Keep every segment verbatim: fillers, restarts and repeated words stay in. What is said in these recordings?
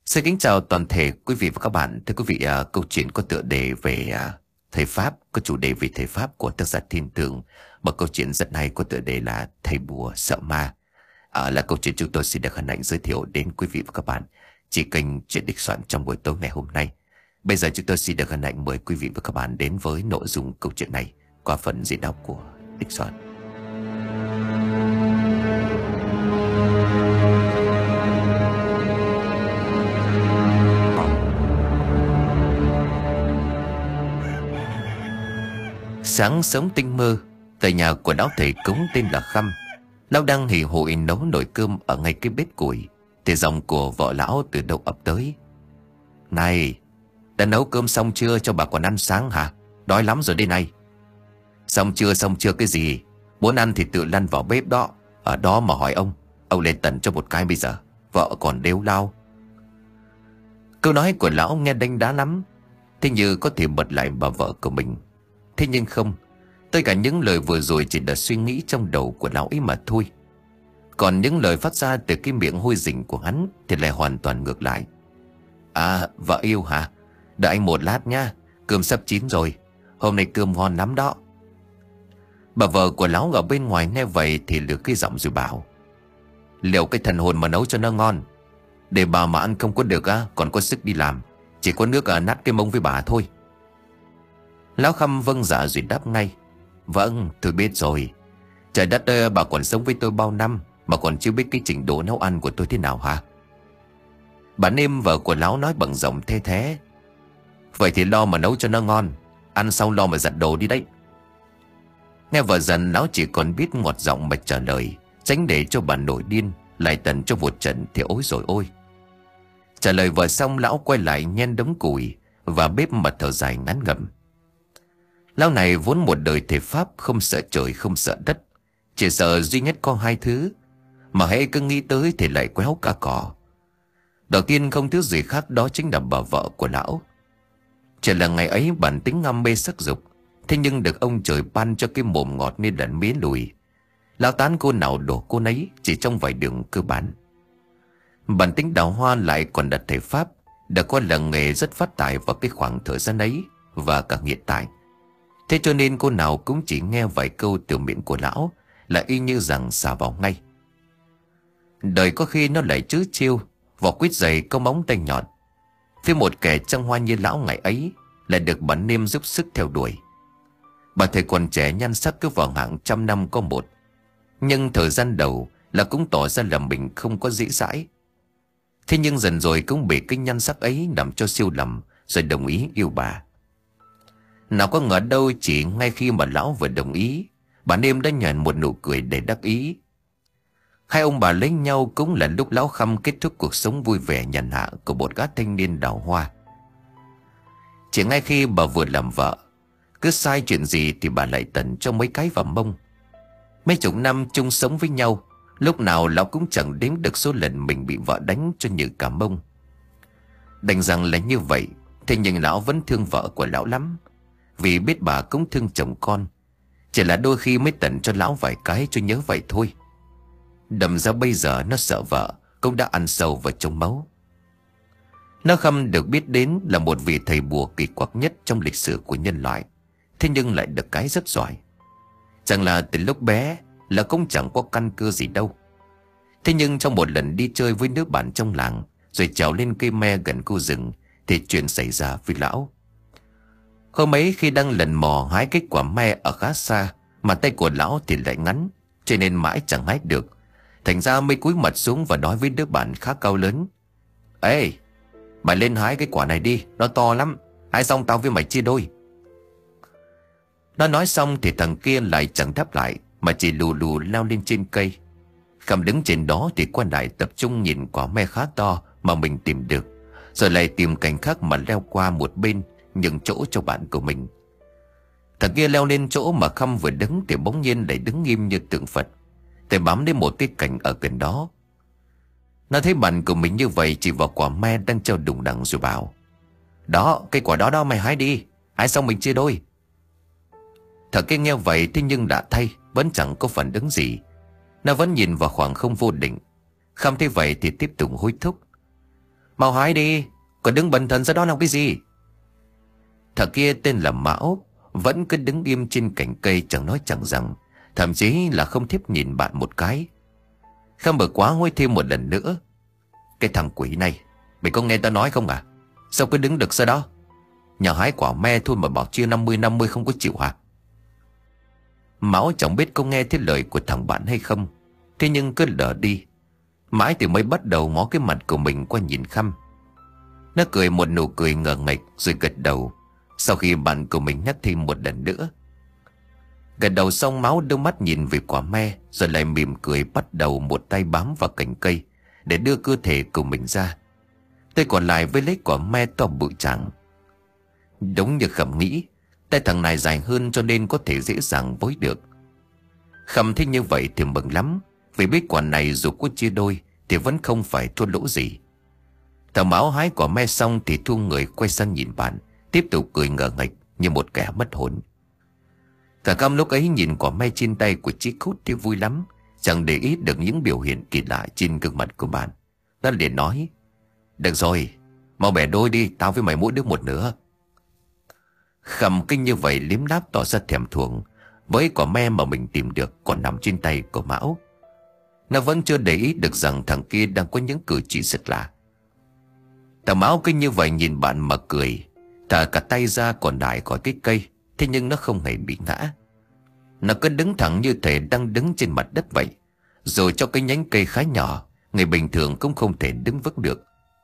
Xin kính chào toàn thể quý vị và các bạn. Thưa quý vị, à, câu chuyện có tựa đề về à, thầy Pháp, có chủ đề về thầy Pháp của tác giả Thiên Tường. Một câu chuyện rất hay có tựa đề là Thầy Bùa Sợ Ma. À, là câu chuyện chúng tôi xin được hân hạnh giới thiệu đến quý vị và các bạn chỉ kênh Chuyện Địch Soạn trong buổi tối ngày hôm nay. Bây giờ chúng tôi xin được hân hạnh mời quý vị và các bạn đến với nội dung câu chuyện này qua phần diễn đọc của Địch Soạn. Sáng sớm tinh mơ, tại nhà của lão thầy cúng tên là Khăm, lão đang hì hụi nấu nồi cơm ở ngay cái bếp củi, thì giọng của vợ lão từ đâu ập tới. Này, đã nấu cơm xong chưa, cho bà còn ăn sáng hả? Đói lắm rồi đây này. Xong chưa xong chưa cái gì? Muốn ăn thì tự lăn vào bếp đó, ở đó mà hỏi ông. Ông lên tận cho một cái bây giờ, vợ còn đếu lao. Câu nói của lão nghe đanh đá lắm, thế như có thể bật lại bà vợ của mình. Thế nhưng không, tất cả những lời vừa rồi chỉ là suy nghĩ trong đầu của lão ấy mà thôi. Còn những lời phát ra từ cái miệng hôi rình của hắn thì lại hoàn toàn ngược lại. À, vợ yêu hả? Đợi anh một lát nha, cơm sắp chín rồi. Hôm nay cơm ngon lắm đó. Bà vợ của lão ở bên ngoài nghe vậy thì lừa cái giọng rồi bảo: Liệu cái thần hồn mà nấu cho nó ngon, để bà mà ăn không có được á, còn có sức đi làm. Chỉ có nước à, nát cái mông với bà thôi. Lão Khăm vâng dạ rồi đáp ngay: Vâng, tôi biết rồi. Trời đất ơi, bà còn sống với tôi bao năm mà còn chưa biết cái trình độ nấu ăn của tôi thế nào hả? Bà Nêm vợ của lão nói bằng giọng thê thế: Vậy thì lo mà nấu cho nó ngon, ăn xong lo mà giặt đồ đi đấy. Nghe vợ dần, lão chỉ còn biết ngọt giọng mà trả lời, tránh để cho bà nổi điên lại tần cho một trận thì ối rồi ôi. Trả lời vợ xong, lão quay lại nhen đống củi và bếp mà thở dài ngán ngẩm. Lão này vốn một đời thầy Pháp, không sợ trời không sợ đất, chỉ sợ duy nhất có hai thứ, mà hễ cứ nghĩ tới thì lại quéo cả cỏ. Đầu tiên không thứ gì khác, đó chính là bà vợ của lão. Chỉ là ngày ấy bản tính ngăm mê sắc dục, thế nhưng được ông trời ban cho cái mồm ngọt nên là mế lùi. Lão tán cô nào đổ cô nấy chỉ trong vài đường cơ bản. Bản tính đào hoa lại còn đặt thầy Pháp, đã có là nghề rất phát tài vào cái khoảng thời gian ấy và cả hiện tại. Thế cho nên cô nào cũng chỉ nghe vài câu từ miệng của lão là y như rằng xả vào ngay. Đời có khi nó lại chứ chiêu, vỏ quýt dày có móng tay nhọn. Phía một kẻ trăng hoa như lão ngày ấy lại được bà Nêm giúp sức theo đuổi. Bà thầy còn trẻ nhan sắc cứ vào hạng trăm năm có một, nhưng thời gian đầu là cũng tỏ ra là mình không có dễ dãi. Thế nhưng dần rồi cũng bị cái nhan sắc ấy làm cho siêu lầm, rồi đồng ý yêu bà. Nào có ngờ đâu, chỉ ngay khi mà lão vừa đồng ý, bà Nêm đã nhoẻn một nụ cười để đắc ý. Hai ông bà lấy nhau cũng là lúc lão Khăm kết thúc cuộc sống vui vẻ nhàn hạ của một gã thanh niên đào hoa. Chỉ ngay khi bà vừa làm vợ, cứ sai chuyện gì thì bà lại tẩn cho mấy cái vào mông. Mấy chục năm chung sống với nhau, lúc nào lão cũng chẳng đếm được số lần mình bị vợ đánh cho như cả mông. Đành rằng là như vậy, thế nhưng lão vẫn thương vợ của lão lắm, vì biết bà cũng thương chồng con. Chỉ là đôi khi mới tận cho lão vài cái cho nhớ vậy thôi. Đâm ra bây giờ nó sợ vợ cũng đã ăn sâu vào trong máu. Nó Khăm được biết đến là một vị thầy bùa kỳ quặc nhất trong lịch sử của nhân loại, thế nhưng lại được cái rất giỏi. Chẳng là từ lúc bé là cũng chẳng có căn cơ gì đâu. Thế nhưng trong một lần đi chơi với đứa bạn trong làng, rồi trèo lên cây me gần khu rừng, thì chuyện xảy ra với lão. Hôm ấy khi đang lần mò hái cái quả me ở khá xa, mà tay của lão thì lại ngắn, cho nên mãi chẳng hái được. Thành ra mới cúi mặt xuống và nói với đứa bạn khá cao lớn: Ê, mày lên hái cái quả này đi, nó to lắm, hái xong tao với mày chia đôi. Nó nói xong thì thằng kia lại chẳng đáp lại, mà chỉ lù lù leo lên trên cây. Khăm đứng trên đó thì quan lại tập trung nhìn quả me khá to mà mình tìm được, rồi lại tìm cành khác mà leo qua một bên, nhường chỗ cho bạn của mình. Thằng kia leo lên chỗ mà Khăm vừa đứng thì bỗng nhiên lại đứng nghiêm như tượng Phật, để bám đến một cái cành ở gần đó. Nó thấy bạn của mình như vậy, chỉ vào quả me đang treo đùng đằng rồi bảo: Đó, cái quả đó đó, mày hái đi, hái xong mình chia đôi. Thằng kia nghe vậy thế nhưng đã thay, vẫn chẳng có phản ứng gì. Nó vẫn nhìn vào khoảng không vô định. Khăm thấy vậy thì tiếp tục hối thúc: Mau hái đi, còn đứng bần thần ra đó làm cái gì? Thằng kia tên là Mão vẫn cứ đứng im trên cành cây, chẳng nói chẳng rằng, thậm chí là không thiếp nhìn bạn một cái. Khâm bực quá hối thêm một lần nữa. Cái thằng quỷ này, mày có nghe tao nói không à? Sao cứ đứng được ra đó? Nhà hái quả me thôi mà bảo chia năm mươi năm mươi không có chịu hả? Mão chẳng biết có nghe thấy lời của thằng bạn hay không, thế nhưng cứ lờ đi. Mãi thì mới bắt đầu ngó cái mặt của mình qua nhìn Khăm. Nó cười một nụ cười ngờ nghệch rồi gật đầu, sau khi bạn của mình nhắc thêm một lần nữa. Gật đầu xong, Mão đưa mắt nhìn về quả me, rồi lại mỉm cười bắt đầu một tay bám vào cành cây để đưa cơ thể của mình ra. Tay còn lại với lấy quả me to bự chảng. Đúng như Khẩm nghĩ, tay thằng này dài hơn cho nên có thể dễ dàng với được. Khẩm thấy như vậy thì mừng lắm, vì biết quả này dù có chia đôi thì vẫn không phải thua lỗ gì. Thằng Mão hái quả me xong thì thu người quay sang nhìn bạn, tiếp tục cười ngờ nghệch như một kẻ mất hồn. Thằng Khăm lúc ấy nhìn quả me trên tay của Chí Cốt thì vui lắm, chẳng để ý được những biểu hiện kỳ lạ trên gương mặt của bạn. Nó liền nói: được rồi, mau bẻ đôi đi, tao với mày mỗi đứa một nửa. Khẩm kinh như vậy liếm láp tỏ ra thèm thuồng với quả me mà mình tìm được còn nằm trên tay của Mão. Nó vẫn chưa để ý được rằng thằng kia đang có những cử chỉ rất lạ. Thằng Mão kinh như vậy nhìn bạn mà cười, thả cả tay ra còn đại khỏi cái cây, thế nhưng nó không hề bị ngã. Nó cứ đứng thẳng như thể đang đứng trên mặt đất vậy, rồi cho cái nhánh cây khá nhỏ, người bình thường cũng không thể đứng vững được.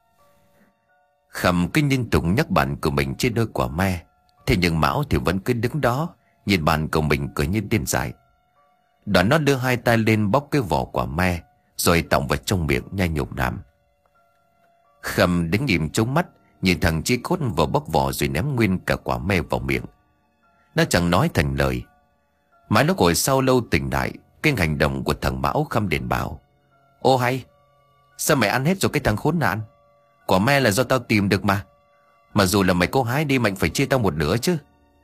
Khẩm kinh liên tục nhắc bạn của mình trên đôi quả me, thế nhưng Mão thì vẫn cứ đứng đó nhìn bạn của mình cười như điên dại. Đoạn nó đưa hai tay lên bóc cái vỏ quả me, rồi tọng vào trong miệng nhai nhục nhằm. Khẩm đứng im trống mắt nhìn thằng Chí Cốt vừa bóc vỏ rồi ném nguyên cả quả me vào miệng. Nó chẳng nói thành lời. Mãi lúc hồi sau lâu tỉnh lại, cái hành động của thằng Mão Khăm liền bảo: ô hay, sao mày ăn hết rồi cái thằng khốn nạn? Quả me là do tao tìm được mà, mà dù là mày có hái đi mạnh phải chia tao một nửa chứ.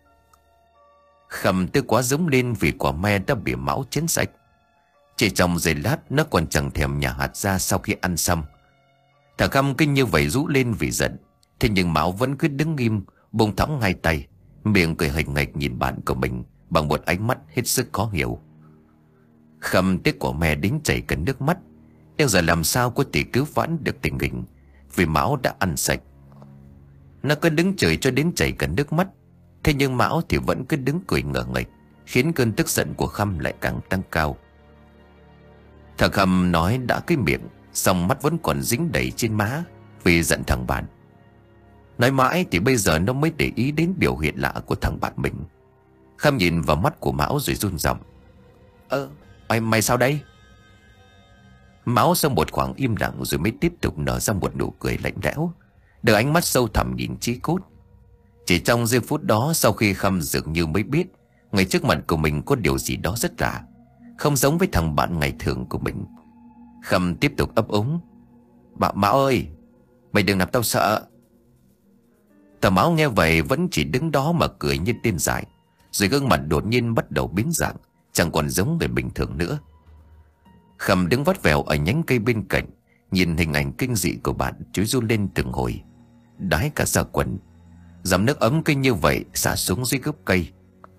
Khẩm tức quá giống lên vì quả me đã bị Mão chén sạch. Chỉ trong giây lát nó còn chẳng thèm nhả hạt ra sau khi ăn xong. Thằng Khăm kinh như vậy rú lên vì giận, thế nhưng Mão vẫn cứ đứng im, buông thõng hai tay, miệng cười hình nghệch nhìn bạn của mình bằng một ánh mắt hết sức khó hiểu. Khăm tiếc quả me đến chảy cả nước mắt, nhưng giờ làm sao có thể cứu vãn được tình hình, vì Mão đã ăn sạch. Nó cứ đứng chửi cho đến chảy cả nước mắt, thế nhưng Mão thì vẫn cứ đứng cười ngờ nghệch, khiến cơn tức giận của Khăm lại càng tăng cao. Thằng Khăm nói đã cái miệng, song mắt vẫn còn dính đầy trên má vì giận thằng bạn. Nói mãi thì bây giờ nó mới để ý đến biểu hiện lạ của thằng bạn mình. Khăm nhìn vào mắt của Mão rồi run giọng: Ơ, mày, mày sao đây? Mão sau một khoảng im lặng rồi mới tiếp tục nở ra một nụ cười lạnh lẽo, đưa ánh mắt sâu thẳm nhìn Chí Cốt. Chỉ trong giây phút đó, sau khi Khăm dường như mới biết ngay trước mặt của mình có điều gì đó rất lạ, không giống với thằng bạn ngày thường của mình. Khăm tiếp tục ấp úng: Bà, Mão ơi, mày đừng làm tao sợ. Thằng Mão nghe vậy vẫn chỉ đứng đó mà cười như điên dại, rồi gương mặt đột nhiên bắt đầu biến dạng, chẳng còn giống người bình thường nữa. Khăm đứng vắt vẻo ở nhánh cây bên cạnh, nhìn hình ảnh kinh dị của bạn chúi run lên từng hồi, đái cả da quần. Dòng nước ấm kinh như vậy xả xuống dưới gốc cây.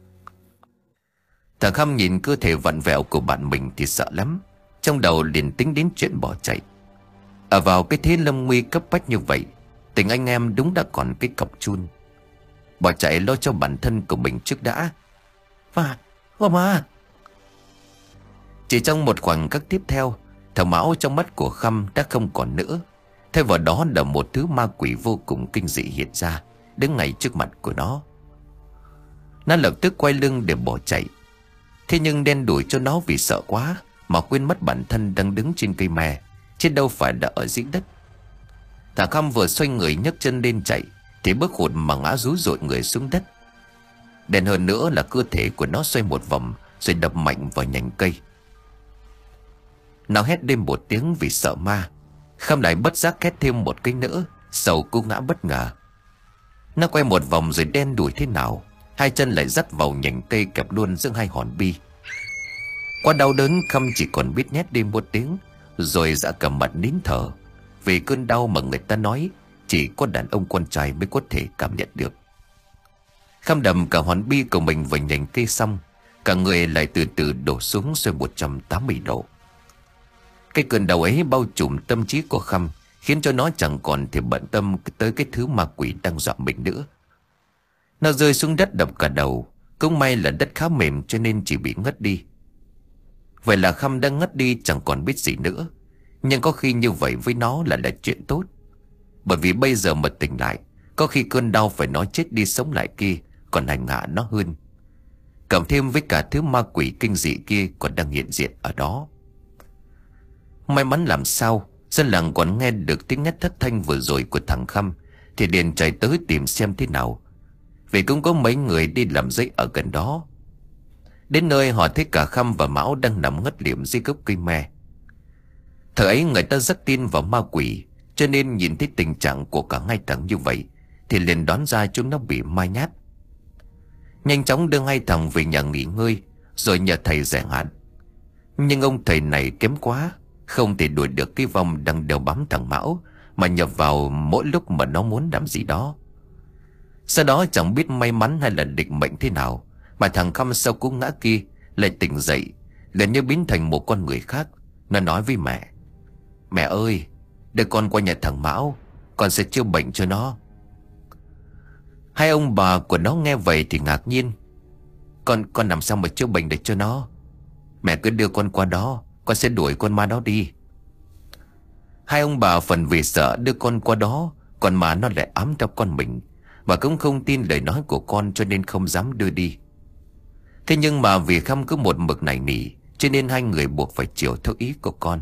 Thằng Khăm nhìn cơ thể vặn vẹo của bạn mình thì sợ lắm, trong đầu liền tính đến chuyện bỏ chạy. Ở vào cái thế lâm nguy cấp bách như vậy, tình anh em đúng đã còn cái cọc chun. Bỏ chạy lo cho bản thân của mình trước đã. Mà, mà Chỉ trong một khoảnh khắc tiếp theo, thằng Mão trong mắt của Khăm đã không còn nữa. Thay vào đó là một thứ ma quỷ vô cùng kinh dị hiện ra, đứng ngay trước mặt của nó. Nó lập tức quay lưng để bỏ chạy. Thế nhưng đen đuổi cho nó vì sợ quá mà quên mất bản thân đang đứng trên cây me, chứ đâu phải là ở dưới đất. Thằng Khăm vừa xoay người nhấc chân lên chạy thì bước hụt mà ngã rúi rội người xuống đất. Đen hơn nữa là cơ thể của nó xoay một vòng rồi đập mạnh vào nhành cây. Nó hét lên một tiếng vì sợ ma. Khăm lại bất giác hét thêm một cái nữa, sầu cú ngã bất ngờ. Nó quay một vòng rồi đen đuổi thế nào, hai chân lại dắt vào nhành cây kẹp luôn giữa hai hòn bi. Qua đau đớn, Khăm chỉ còn biết nhét đi một tiếng, rồi dã cầm mặt nín thở, Vì cơn đau mà người ta nói chỉ có đàn ông con trai mới có thể cảm nhận được. Khăm đầm cả hoàn bi của mình vào nhành cây xong, cả người lại từ từ đổ xuống xoay một trăm tám mươi độ. Cái cơn đau ấy bao trùm tâm trí của Khăm, khiến cho nó chẳng còn thể bận tâm tới cái thứ ma quỷ đang dọa mình nữa. Nó rơi xuống đất đập cả đầu. Cũng may là đất khá mềm cho nên chỉ bị ngất đi. Vậy là Khăm đang ngất đi chẳng còn biết gì nữa. Nhưng có khi như vậy với nó là là chuyện tốt. Bởi vì bây giờ mà tỉnh lại, có khi cơn đau phải nó chết đi sống lại kia còn hành hạ nó hơn. Cộng thêm với cả thứ ma quỷ kinh dị kia còn đang hiện diện ở đó. May mắn làm sao dân làng còn nghe được tiếng hét thất thanh vừa rồi của thằng Khăm, thì liền chạy tới tìm xem thế nào. Vì cũng có mấy người đi làm giấy ở gần đó. Đến nơi họ thấy cả Khăm và Mão đang nằm ngất liệm dưới gốc cây me. Thời ấy người ta rất tin vào ma quỷ, cho nên nhìn thấy tình trạng của cả hai thằng như vậy thì liền đoán ra chúng nó bị ma nhát. Nhanh chóng đưa hai thằng về nhà nghỉ ngơi, rồi nhờ thầy giải hạn. Nhưng ông thầy này kém quá, không thể đuổi được cái vong đang đeo bám thằng Mão, mà nhập vào mỗi lúc mà nó muốn làm gì đó. Sau đó chẳng biết may mắn hay là định mệnh thế nào, mà thằng Khăm sau cú ngã kia lại tỉnh dậy, gần như biến thành một con người khác. Nó nói với mẹ: "Mẹ ơi, đưa con qua nhà thằng Mão, con sẽ chữa bệnh cho nó." Hai ông bà của nó nghe vậy thì ngạc nhiên. Con con làm sao mà chữa bệnh được cho nó? Mẹ cứ đưa con qua đó, con sẽ đuổi con ma đó đi. Hai ông bà phần vì sợ đưa con qua đó, còn mà nó lại ám theo con mình, và cũng không tin lời nói của con cho nên không dám đưa đi. Thế nhưng mà vì Khăm cứ một mực nài nỉ, cho nên hai người buộc phải chiều theo ý của con.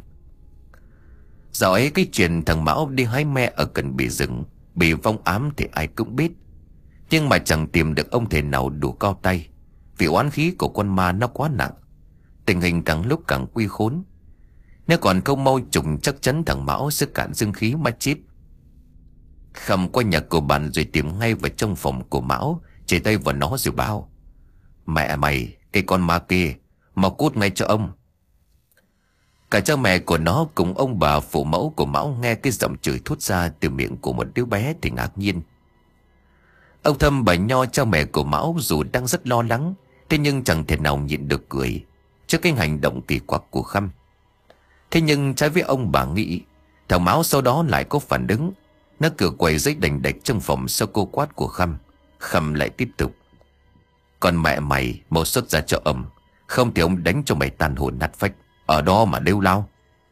Dạo ấy cái chuyện thằng Mão đi hái me ở gần bìa rừng bị vong ám thì ai cũng biết. Nhưng mà chẳng tìm được ông thầy nào đủ cao tay, vì oán khí của con ma nó quá nặng. Tình hình càng lúc càng quy khốn. Nếu còn không mau trùng chắc chắn thằng Mão sẽ cạn dương khí mà chết. Khăm qua nhà của bạn rồi tìm ngay vào trong phòng của Mão, chỉ tay vào nó rồi bảo: "Mẹ mày, cái con ma kia, mau cút ngay cho ông." Cả cha mẹ của nó cùng ông bà phụ mẫu của Mão nghe cái giọng chửi thốt ra từ miệng của một đứa bé thì ngạc nhiên. Ông Thâm bà Nho cha mẹ của Mão dù đang rất lo lắng, thế nhưng chẳng thể nào nhịn được cười trước cái hành động kỳ quặc của Khăm. Thế nhưng trái với ông bà nghĩ, thằng Mão sau đó lại có phản ứng. Nó cửa quầy giấy đành đạch trong phòng sau cô quát của Khăm. Khăm lại tiếp tục: "Con mẹ mày mau xuất ra cho ông, không thì ông đánh cho mày tan hồn nát phách, ở đó mà lêu lao."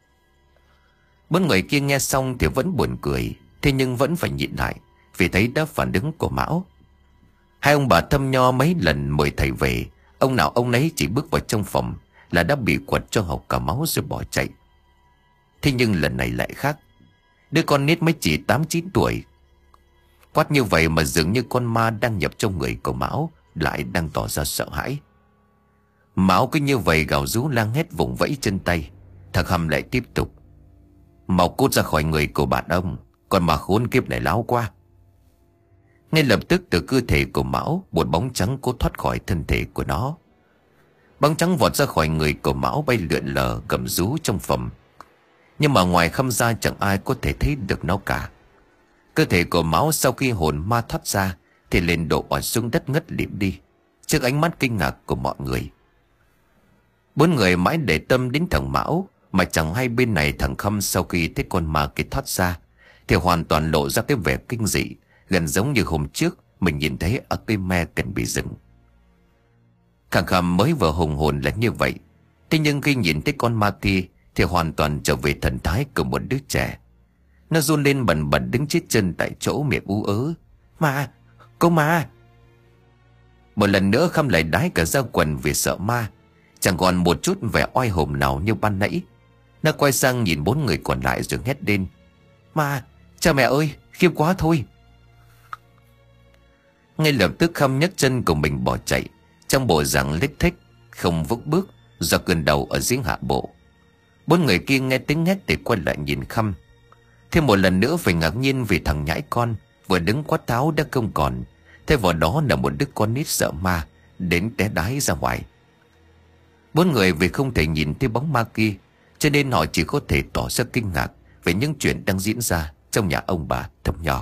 Bốn người kia nghe xong thì vẫn buồn cười, thế nhưng vẫn phải nhịn lại vì thấy đã phản ứng của Mão. Hai ông bà Thâm Nho mấy lần mời thầy về, ông nào ông nấy chỉ bước vào trong phòng là đã bị quật cho hộc cả máu rồi bỏ chạy. Thế nhưng lần này lại khác. Đứa con nít mới chỉ tám chín tuổi. Quát như vậy mà dường như con ma đang nhập trong người của Mão lại đang tỏ ra sợ hãi. Mão cứ như vậy gào rú lang hét vùng vẫy chân tay. Thằng Hầm lại tiếp tục: "Mau cút ra khỏi người của bạn ông, con mà khốn kiếp này láo quá." Ngay lập tức từ cơ thể của Mão, một bóng trắng cố thoát khỏi thân thể của nó. Bóng trắng vọt ra khỏi người của Mão, bay lượn lờ gầm rú trong phòng. Nhưng mà ngoài Khăm ra chẳng ai có thể thấy được nó cả. Cơ thể của Mão sau khi hồn ma thoát ra thì lên đổ ở xuống đất ngất lịm đi trước ánh mắt kinh ngạc của mọi người. Bốn người mãi để tâm đến thằng Mão, mà chẳng hay bên này thằng Khăm sau khi thấy con ma kia thoát ra thì hoàn toàn lộ ra cái vẻ kinh dị, gần giống như hôm trước mình nhìn thấy ở cây me gần bìa rừng. Thằng Khăm mới vừa hùng hồn là như vậy, thế nhưng khi nhìn thấy con ma kia thì hoàn toàn trở về thần thái của một đứa trẻ. Nó run lên bần bật đứng chết chân tại chỗ, miệng ú ớ: "Ma, cô ma!" Một lần nữa Khăm lại đái cả ra quần vì sợ ma, chẳng còn một chút vẻ oai hùng nào như ban nãy. Nó quay sang nhìn bốn người còn lại rồi hét lên: "Ma, cha mẹ ơi, khiếp quá thôi!" Ngay lập tức Khăm nhấc chân của mình bỏ chạy, trong bộ dạng lếch thếch không vững bước do cơn đau ở dưới hạ bộ. Bốn người kia nghe tiếng hét thì quay lại nhìn Khăm. Thêm một lần nữa phải ngạc nhiên vì thằng nhãi con vừa đứng quát tháo đã không còn, thay vào đó là một đứa con nít sợ ma đến té đái ra ngoài. Bốn người vì không thể nhìn thấy bóng ma kia cho nên họ chỉ có thể tỏ ra kinh ngạc về những chuyện đang diễn ra trong nhà ông bà Thẩm Nho.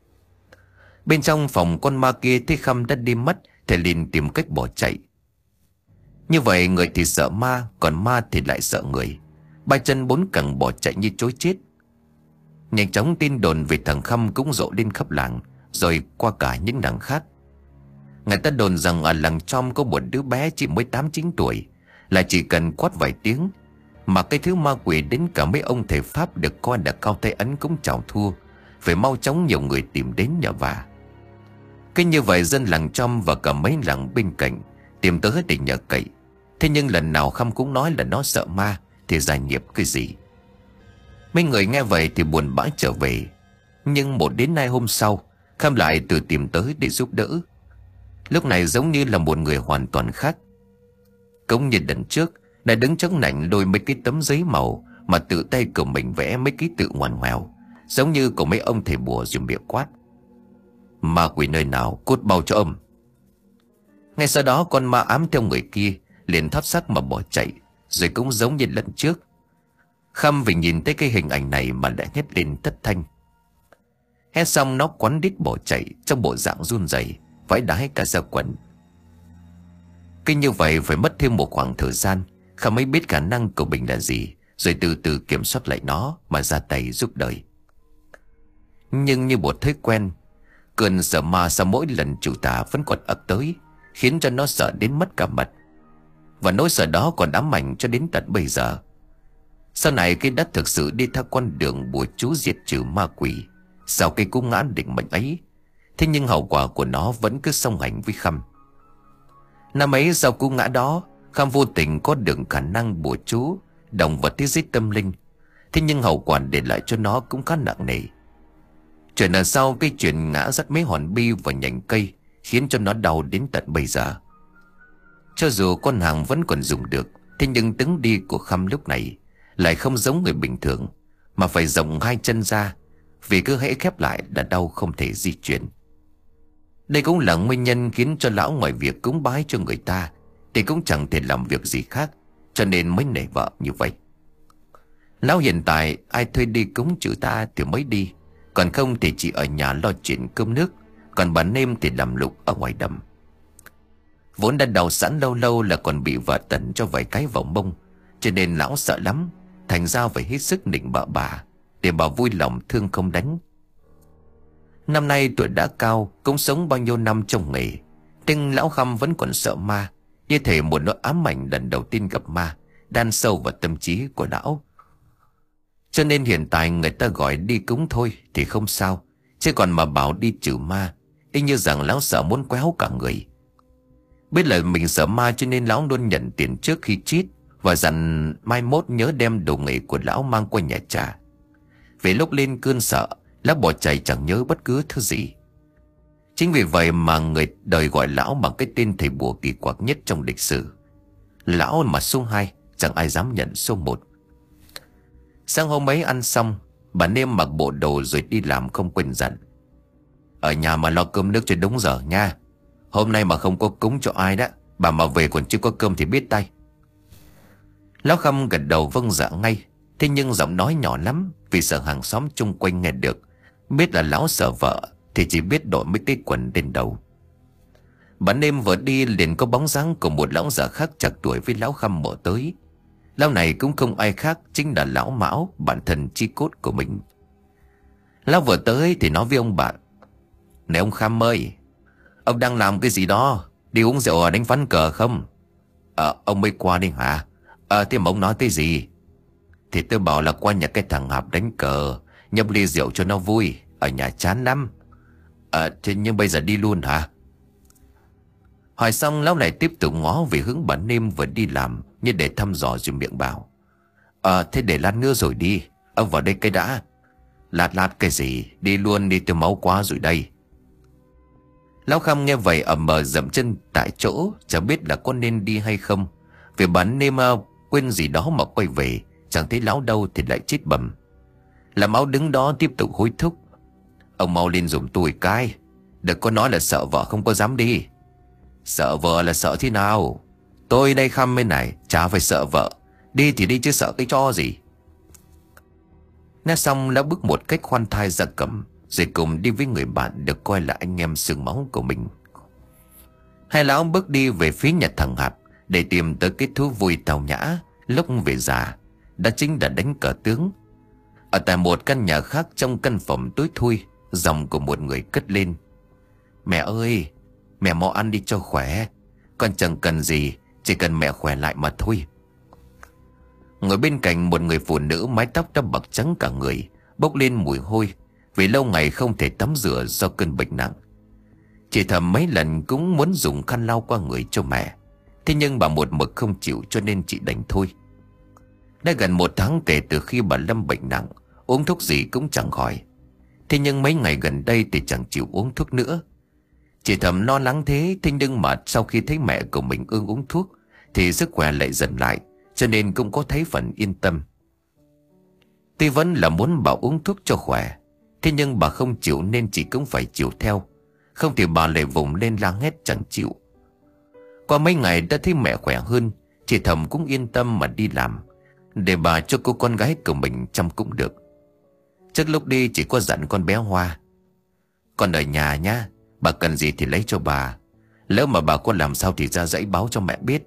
Bên trong phòng, con ma kia thấy Khăm đã đi mất thì liền tìm cách bỏ chạy. Như vậy người thì sợ ma, còn ma thì lại sợ người. Ba chân bốn cẳng bỏ chạy như chối chết. Nhanh chóng tin đồn về thằng Khăm cũng rộ lên khắp làng, rồi qua cả những làng khác. Người ta đồn rằng ở làng Chom có một đứa bé chỉ mới tám chín tuổi, là chỉ cần quát vài tiếng mà cái thứ ma quỷ đến cả mấy ông thầy Pháp được coi là cao tay ấn cũng chào thua, phải mau chóng nhiều người tìm đến nhờ vả. Cái như vậy dân làng Chom và cả mấy làng bên cạnh tìm tới để nhờ cậy. Thế nhưng lần nào Khăm cũng nói là nó sợ ma, thì giải nghiệp cái gì. Mấy người nghe vậy thì buồn bã trở về. Nhưng một đến hai hôm sau, Khăm lại tự tìm tới để giúp đỡ. Lúc này giống như là một người hoàn toàn khác. Cũng như lần trước, lại đứng chống nạnh lôi mấy cái tấm giấy màu mà tự tay của mình vẽ mấy ký tự ngoằn ngoèo, giống như của mấy ông thầy bùa dùng miệng quát: "Ma quỷ nơi nào, cút bao cho ông." Ngay sau đó con ma ám theo người kia liền thoát xác mà bỏ chạy. Rồi cũng giống như lần trước, Khăm vì nhìn thấy cái hình ảnh này mà lại hét lên thất thanh. Hét xong nó quắn đít bỏ chạy trong bộ dạng run rẩy, vãi đái cả ra quần. Cứ như vậy phải mất thêm một khoảng thời gian, Khăm mới biết khả năng của mình là gì, rồi từ từ kiểm soát lại nó mà ra tay giúp đời. Nhưng như một thói quen, cơn sợ ma sau mỗi lần chủ tả vẫn còn ập tới, khiến cho nó sợ đến mất cả mật. Và nỗi sợ đó còn ám ảnh cho đến tận bây giờ. Sau này khi đã thực sự đi theo con đường bùa chú diệt trừ ma quỷ, sau cái cú ngã định mệnh ấy, thế nhưng hậu quả của nó vẫn cứ song hành với Khăm. Năm ấy sau cú ngã đó, Khăm vô tình có được khả năng bùa chú động vào thế giới tâm linh. Thế nhưng hậu quả để lại cho nó cũng khá nặng nề. Chuyện là sau cái chuyện ngã dắt mấy hòn bi vào nhành cây, khiến cho nó đau đến tận bây giờ. Cho dù con hàng vẫn còn dùng được, thế nhưng đứng đi của Khăm lúc này lại không giống người bình thường, mà phải rộng hai chân ra, vì cứ hễ khép lại là đau không thể di chuyển. Đây cũng là nguyên nhân khiến cho lão ngoài việc cúng bái cho người ta thì cũng chẳng thể làm việc gì khác, cho nên mới nể vợ như vậy. Lão hiện tại ai thuê đi cúng chữ ta thì mới đi, còn không thì chỉ ở nhà lo chuyện cơm nước, còn bà Nêm thì làm lụng ở ngoài đầm. Vốn đã đau sẵn lâu lâu là còn bị vợ tần cho vài cái vào mông, cho nên lão sợ lắm, thành ra phải hết sức nịnh bợ bà để bà vui lòng thương không đánh. Năm nay tuổi đã cao, cũng sống bao nhiêu năm trong nghề, nhưng lão Khăm vẫn còn sợ ma, như thể một nỗi ám ảnh lần đầu tiên gặp ma đan sâu vào tâm trí của lão. Cho nên hiện tại người ta gọi đi cúng thôi thì không sao, chứ còn mà bảo đi trừ ma, y như rằng lão sợ muốn quéo cả người. Biết là mình sợ ma cho nên lão luôn nhận tiền trước khi chết, và dặn mai mốt nhớ đem đồ nghề của lão mang qua nhà trả. Vì lúc lên cơn sợ, lão bỏ chạy chẳng nhớ bất cứ thứ gì. Chính vì vậy mà người đời gọi lão bằng cái tên thầy bùa kỳ quặc nhất trong lịch sử. Lão mà số hai, chẳng ai dám nhận số một. Sáng hôm ấy ăn xong, bà Nêm mặc bộ đồ rồi đi làm không quên dặn: "Ở nhà mà lo cơm nước cho đúng giờ nha. Hôm nay mà không có cúng cho ai đó, bà mà về còn chưa có cơm thì biết tay." Lão Khăm gật đầu vâng dạ ngay. Thế nhưng giọng nói nhỏ lắm, vì sợ hàng xóm chung quanh nghe được. Biết là lão sợ vợ thì chỉ biết đội mấy cái quần lên đầu. Ban đêm vừa đi liền có bóng dáng của một lão già khác chạc tuổi với lão Khăm mò tới. Lão này cũng không ai khác, chính là lão Mão, bạn thân chi cốt của mình. Lão vừa tới thì nói với ông bạn: "Này ông Khăm ơi, ông đang làm cái gì đó? Đi uống rượu đánh ván cờ không?" "Ờ, ông mới qua đi hả? Ờ, thế mà ông nói cái gì?" "Thì tôi bảo là qua nhà cái thằng Hạp đánh cờ, nhấp ly rượu cho nó vui, ở nhà chán lắm." "Ờ, thế nhưng bây giờ đi luôn hả?" Hỏi xong lão lại tiếp tục ngó về hướng bà Nêm vừa đi làm, như để thăm dò rồi miệng bảo: "Ờ, thế để lát nữa rồi đi, ông vào đây cái đã." "Lát lát cái gì, đi luôn đi, tôi máu quá rồi đây." Lão Khăm nghe vậy ầm mờ dậm chân tại chỗ, chẳng biết là có nên đi hay không. Vì bà Nêm quên gì đó mà quay về, chẳng thấy lão đâu thì lại chết bầm. Làm Máu đứng đó tiếp tục hối thúc: "Ông mau lên giùm tôi cái, đừng có nói là sợ vợ không có dám đi." "Sợ vợ là sợ thế nào? Tôi đây Khăm bên này chả phải sợ vợ, đi thì đi chứ sợ cái cho gì." Nói xong lão bước một cách khoan thai ra cầm, rồi cùng đi với người bạn được coi là anh em xương máu của mình. Hai lão bước đi về phía nhà thằng Hạp để tìm tới cái thú vui tào nhã lúc về già, đó chính là đánh cờ tướng. Ở tại một căn nhà khác trong căn phòng tối thui, giọng của một người cất lên: "Mẹ ơi, mẹ mau ăn đi cho khỏe. Con chẳng cần gì, chỉ cần mẹ khỏe lại mà thôi." Ngồi bên cạnh một người phụ nữ mái tóc đã bạc trắng cả người, bốc lên mùi hôi vì lâu ngày không thể tắm rửa do cơn bệnh nặng. Chị Thầm mấy lần cũng muốn dùng khăn lau qua người cho mẹ, thế nhưng bà một mực không chịu, cho nên chị đành thôi. Đã gần một tháng kể từ khi bà lâm bệnh nặng, uống thuốc gì cũng chẳng khỏi. Thế nhưng mấy ngày gần đây thì chẳng chịu uống thuốc nữa. Chị Thầm lo lắng thế, thế nhưng mà sau khi thấy mẹ của mình ưng uống thuốc thì sức khỏe lại dần lại, cho nên cũng có thấy phần yên tâm. Tuy vẫn là muốn bà uống thuốc cho khỏe, thế nhưng bà không chịu nên chị cũng phải chịu theo. Không thì bà lại vùng lên la hét chẳng chịu. Qua mấy ngày đã thấy mẹ khỏe hơn, chị Thầm cũng yên tâm mà đi làm, để bà cho cô con gái của mình chăm cũng được. Trước lúc đi chỉ có dặn con bé Hoa: "Con ở nhà nhá, bà cần gì thì lấy cho bà. Lỡ mà bà có làm sao thì ra dãy báo cho mẹ biết."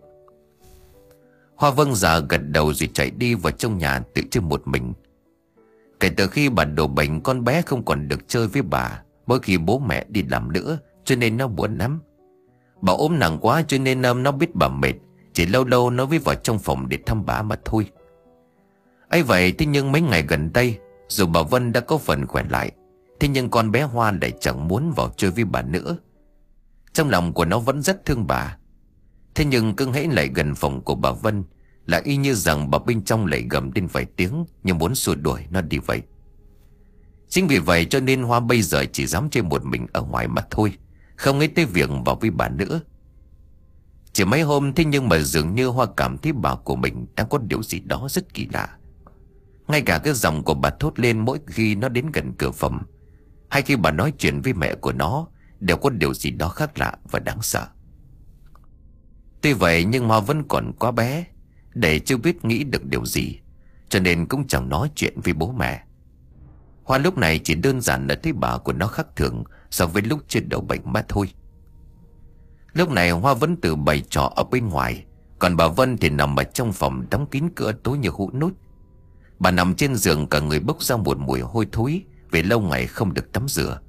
Hoa vâng dạ gật đầu rồi chạy đi vào trong nhà tự chơi một mình. Kể từ khi bà đổ bệnh, con bé không còn được chơi với bà, mỗi khi bố mẹ đi làm nữa, cho nên nó buồn lắm. Bà ốm nặng quá cho nên nó biết bà mệt, chỉ lâu lâu nó mới vào trong phòng để thăm bà mà thôi. ấy vậy thế nhưng mấy ngày gần đây, dù bà Vân đã có phần khỏe lại, thế nhưng con bé Hoa lại chẳng muốn vào chơi với bà nữa. Trong lòng của nó vẫn rất thương bà. Thế nhưng cứ hễ lại gần phòng của bà Vân là y như rằng bà bên trong lại gầm lên vài tiếng, như muốn xua đuổi nó đi vậy. Chính vì vậy cho nên Hoa bây giờ chỉ dám chơi một mình ở ngoài mà thôi, không nghĩ tới việc vào với bà nữa. Chỉ mấy hôm thế nhưng mà dường như Hoa cảm thấy bà của mình đang có điều gì đó rất kỳ lạ. Ngay cả cái giọng của bà thốt lên mỗi khi nó đến gần cửa phòng, hay khi bà nói chuyện với mẹ của nó, đều có điều gì đó khác lạ và đáng sợ. Tuy vậy nhưng Hoa vẫn còn quá bé để chưa biết nghĩ được điều gì, cho nên cũng chẳng nói chuyện với bố mẹ. Hoa lúc này chỉ đơn giản là thấy bà của nó khác thường so với lúc chưa đậu bệnh mà thôi. Lúc này Hoa vẫn tự bày trò ở bên ngoài, còn bà Vân thì nằm ở trong phòng đóng kín cửa tối như hũ nút. Bà nằm trên giường cả người bốc ra một mùi hôi thối vì lâu ngày không được tắm rửa.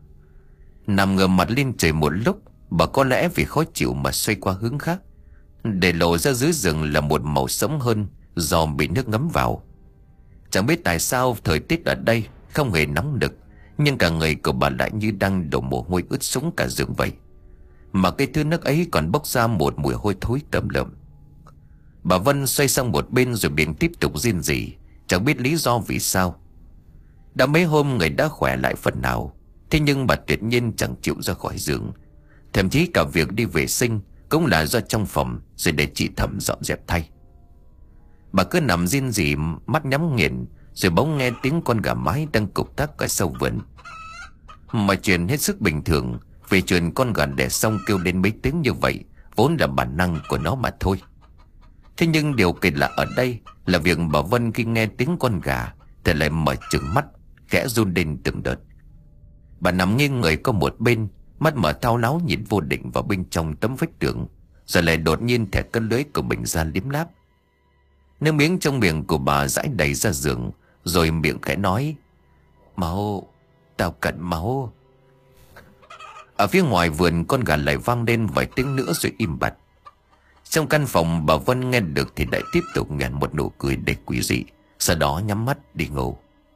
Nằm ngửa mặt lên trời một lúc, bà có lẽ vì khó chịu mà xoay qua hướng khác, để lộ ra dưới giường là một màu sẫm hơn do bị nước ngấm vào. Chẳng biết tại sao thời tiết ở đây không hề nóng nực, nhưng cả người của bà lại như đang đổ mồ hôi ướt sũng cả giường vậy, mà cái thứ nước ấy còn bốc ra một mùi hôi thối tởm lợm. Bà Vân xoay sang một bên rồi miệng tiếp tục rên rỉ, chẳng biết lý do vì sao. Đã mấy hôm người đã khỏe lại phần nào, thế nhưng bà tuyệt nhiên chẳng chịu ra khỏi giường. Thậm chí cả việc đi vệ sinh cũng là do trong phòng rồi để chị Thầm dọn dẹp thay. Bà cứ nằm rên rỉ, mắt nhắm nghiền, rồi bỗng nghe tiếng con gà mái đang cục tác ở sau vườn. Mọi chuyện hết sức bình thường, vì chuyện con gà đẻ xong kêu đến mấy tiếng như vậy vốn là bản năng của nó mà thôi. Thế nhưng điều kỳ lạ ở đây là việc bà Vân khi nghe tiếng con gà thì lại mở trừng mắt, khẽ run lên từng đợt. Bà nằm nghiêng người qua một bên, mắt mở thao láo nhìn vô định vào bên trong tấm vách tường, rồi lại đột nhiên thẻ cân lưới của mình ra liếm láp. Nước miếng trong miệng của bà rãi đầy ra giường, rồi miệng khẽ nói: "Máu, tao cần máu." Ở phía ngoài vườn, con gà lại vang lên vài tiếng nữa rồi im bặt. Trong căn phòng bà Vân nghe được thì lại tiếp tục nhoẻn một nụ cười đầy quỷ dị, sau đó nhắm mắt đi ngủ.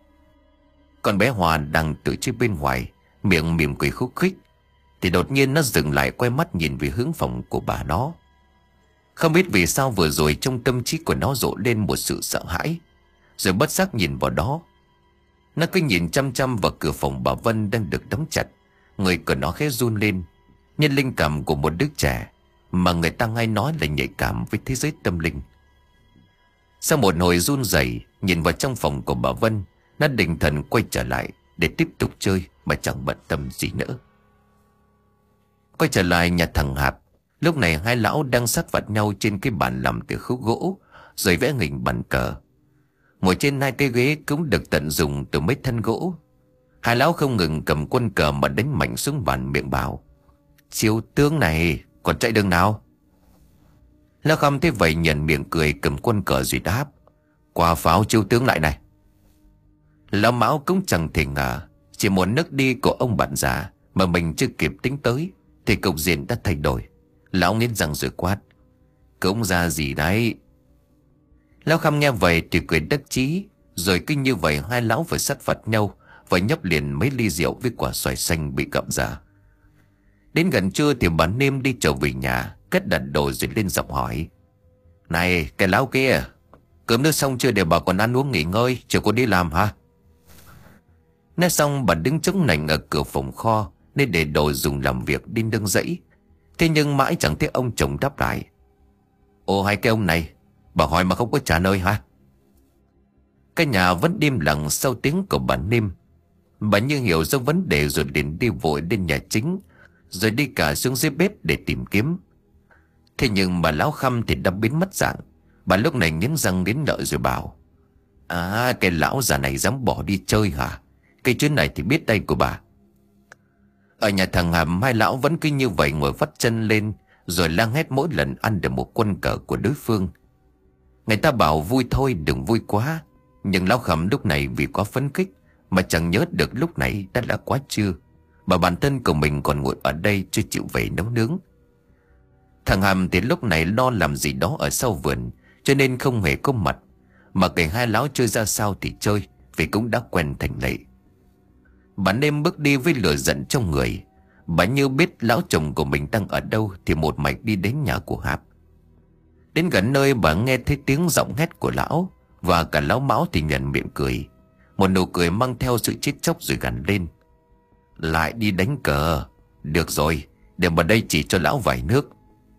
Con bé Hòa đang tự chơi bên ngoài, miệng mỉm cười khúc khích, thì đột nhiên nó dừng lại, quay mắt nhìn về hướng phòng của bà nó. Không biết vì sao vừa rồi trong tâm trí của nó rộ lên một sự sợ hãi, rồi bất giác nhìn vào đó. Nó cứ nhìn chăm chăm vào cửa phòng bà Vân đang được đóng chặt. Người của nó khẽ run lên, như linh cảm của một đứa trẻ mà người ta hay nói là nhạy cảm với thế giới tâm linh. Sau một hồi run rẩy nhìn vào trong phòng của bà Vân, nó định thần quay trở lại để tiếp tục chơi mà chẳng bận tâm gì nữa. Quay trở lại nhà thằng Hạp, lúc này hai lão đang sát vặt nhau trên cái bàn làm từ khúc gỗ, rồi vẽ hình bàn cờ. Ngồi trên hai cái ghế cũng được tận dụng từ mấy thân gỗ. Hai lão không ngừng cầm quân cờ mà đánh mạnh xuống bàn, miệng bảo: Chiêu tướng này còn chạy đường nào? Lão Khâm thế vậy nhận miệng cười, cầm quân cờ rồi đáp: Quả pháo chiêu tướng lại này. Lão Mão cũng chẳng thể ngờ, chỉ một nước đi của ông bạn già mà mình chưa kịp tính tới thì cục diện đã thay đổi. Lão nghiến răng rồi quát: Cũng ra gì đấy? Lão Khâm nghe vậy thì cười đắc chí. Rồi cứ như vậy hai lão phải sát phạt nhau và nhấp liền mấy ly rượu với quả xoài xanh bị gặm ra. Đến gần trưa thì bà Nêm đi trở về nhà, cất đặt đồ rồi lên giọng hỏi: Này cái lão kia, cơm nước xong chưa để bà còn ăn uống nghỉ ngơi, chưa có đi làm hả? Nói xong bà đứng chống nạnh ở cửa phòng kho nên để đồ dùng làm việc đi nương rẫy. Thế nhưng mãi chẳng thấy ông chồng đáp lại. Ồ hai cái ông này, bà hỏi mà không có trả lời hả? Cái nhà vẫn im lặng sau tiếng của bà Nêm. Bà như hiểu ra vấn đề rồi liền đi vội lên nhà chính, rồi đi cả xuống dưới bếp để tìm kiếm. Thế nhưng bà lão Khâm thì đã biến mất dạng. Bà lúc này nghiến răng nghiến lợi rồi bảo: À cái lão già này dám bỏ đi chơi hả? Cái chuyến này thì biết tay của bà. Ở nhà thằng Hàm, hai lão vẫn cứ như vậy ngồi vắt chân lên rồi la hét mỗi lần ăn được một quân cờ của đối phương. Người ta bảo vui thôi đừng vui quá, nhưng lão Khâm lúc này vì quá phấn khích mà chẳng nhớ được lúc này đã là quá trưa, mà bản thân của mình còn ngồi ở đây chưa chịu về nấu nướng. Thằng Hàm thì lúc này lo làm gì đó ở sau vườn cho nên không hề có mặt, mà kể hai lão chơi ra sao thì chơi, vì cũng đã quen thành lệ. Bà Nêm bước đi với lửa giận trong người. Bà như biết lão chồng của mình đang ở đâu thì một mạch đi đến nhà của Hạp. Đến gần nơi bà nghe thấy tiếng giọng hét của lão, và cả lão Mão thì nhận miệng cười, một nụ cười mang theo sự chết chóc rồi gằn lên: Lại đi đánh cờ? Được rồi, để vào đây chỉ cho lão vài nước.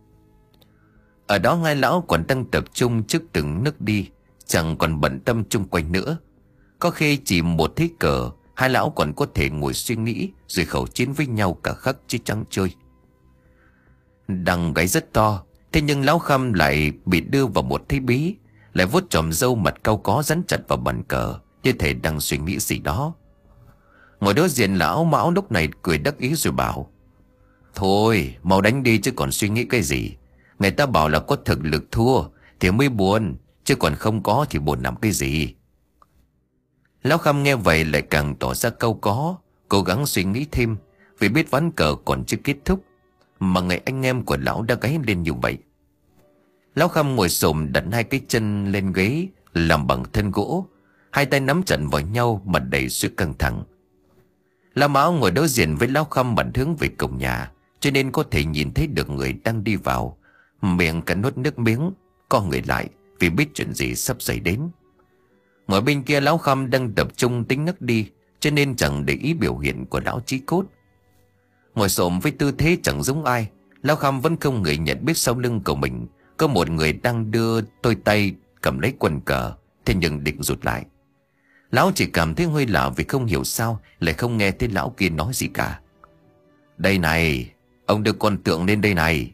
Ở đó hai lão còn đang tập trung trước từng nước đi, chẳng còn bận tâm chung quanh nữa. Có khi chỉ một thế cờ, hai lão còn có thể ngồi suy nghĩ rồi khẩu chiến với nhau cả khắc chứ chẳng chơi. Đằng gáy rất to, thế nhưng lão Khâm lại bị đưa vào một thế bí, lại vuốt chòm râu mặt cau có dán chặt vào bàn cờ, như thể đang suy nghĩ gì đó. Ngồi đối diện lão Mão lúc này cười đắc ý rồi bảo: Thôi mau đánh đi chứ còn suy nghĩ cái gì. Người ta bảo là có thực lực thua thì mới buồn, chứ còn không có thì buồn làm cái gì. Lão Khâm nghe vậy lại càng tỏ ra cau có, cố gắng suy nghĩ thêm, vì biết ván cờ còn chưa kết thúc mà người anh em của lão đã gáy lên như vậy. Lão Khâm ngồi xổm đặt hai cái chân lên ghế làm bằng thân gỗ, hai tay nắm chặt vào nhau mà đầy sự căng thẳng. Lão Mão ngồi đối diện với lão Khâm mặt hướng về cổng nhà, cho nên có thể nhìn thấy được người đang đi vào, miệng cả nuốt nước miếng, co người lại vì biết chuyện gì sắp xảy đến. Ngồi bên kia lão Khâm đang tập trung tính nước đi, cho nên chẳng để ý biểu hiện của lão Chí Cốt. Ngồi xổm với tư thế chẳng giống ai, lão Khâm vẫn không ngờ nhận biết sau lưng của mình có một người đang đưa đôi tay cầm lấy quần cờ, thế nhưng định rụt lại. Lão chỉ cảm thấy hơi lạ vì không hiểu sao lại không nghe thấy lão kia nói gì cả. Đây này, ông đưa con tượng lên đây này.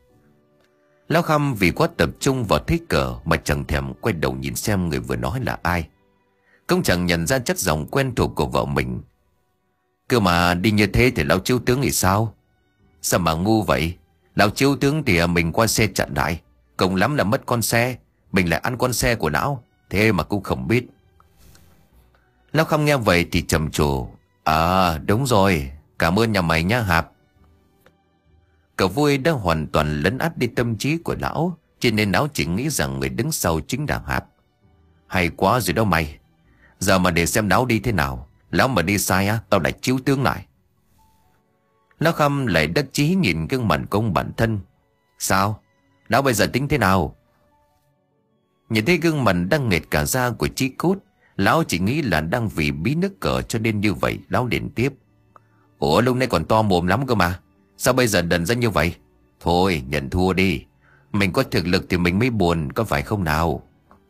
Lão Khâm vì quá tập trung vào thế cờ mà chẳng thèm quay đầu nhìn xem người vừa nói là ai, cũng chẳng nhận ra chất giọng quen thuộc của vợ mình. Cơ mà đi như thế thì lão chiếu tướng thì sao? Sao mà ngu vậy? Lão chiếu tướng thì mình qua xe chặn lại, cùng lắm là mất con xe, mình lại ăn con xe của lão, thế mà cũng không biết. Lão Khâm nghe vậy thì trầm trồ: À đúng rồi, cảm ơn nhà mày nhá Hạp. Cậu vui đã hoàn toàn lấn át đi tâm trí của lão, cho nên lão chỉ nghĩ rằng người đứng sau chính là Hạp. Hay quá rồi đó mày. Giờ mà để xem lão đi thế nào, lão mà đi sai á, tao lại chiếu tướng lại. Lão Khâm lại đắc chí nhìn gương mặt của ông bản thân. Sao? Lão bây giờ tính thế nào? Nhìn thấy gương mặt đang nghệt cả da của Chí Cốt, lão chỉ nghĩ là đang vì bí nước cờ cho nên như vậy. Lão liền tiếp: Ủa lúc nãy còn to mồm lắm cơ mà, sao bây giờ đần ra như vậy? Thôi nhận thua đi, mình có thực lực thì mình mới buồn, có phải không nào?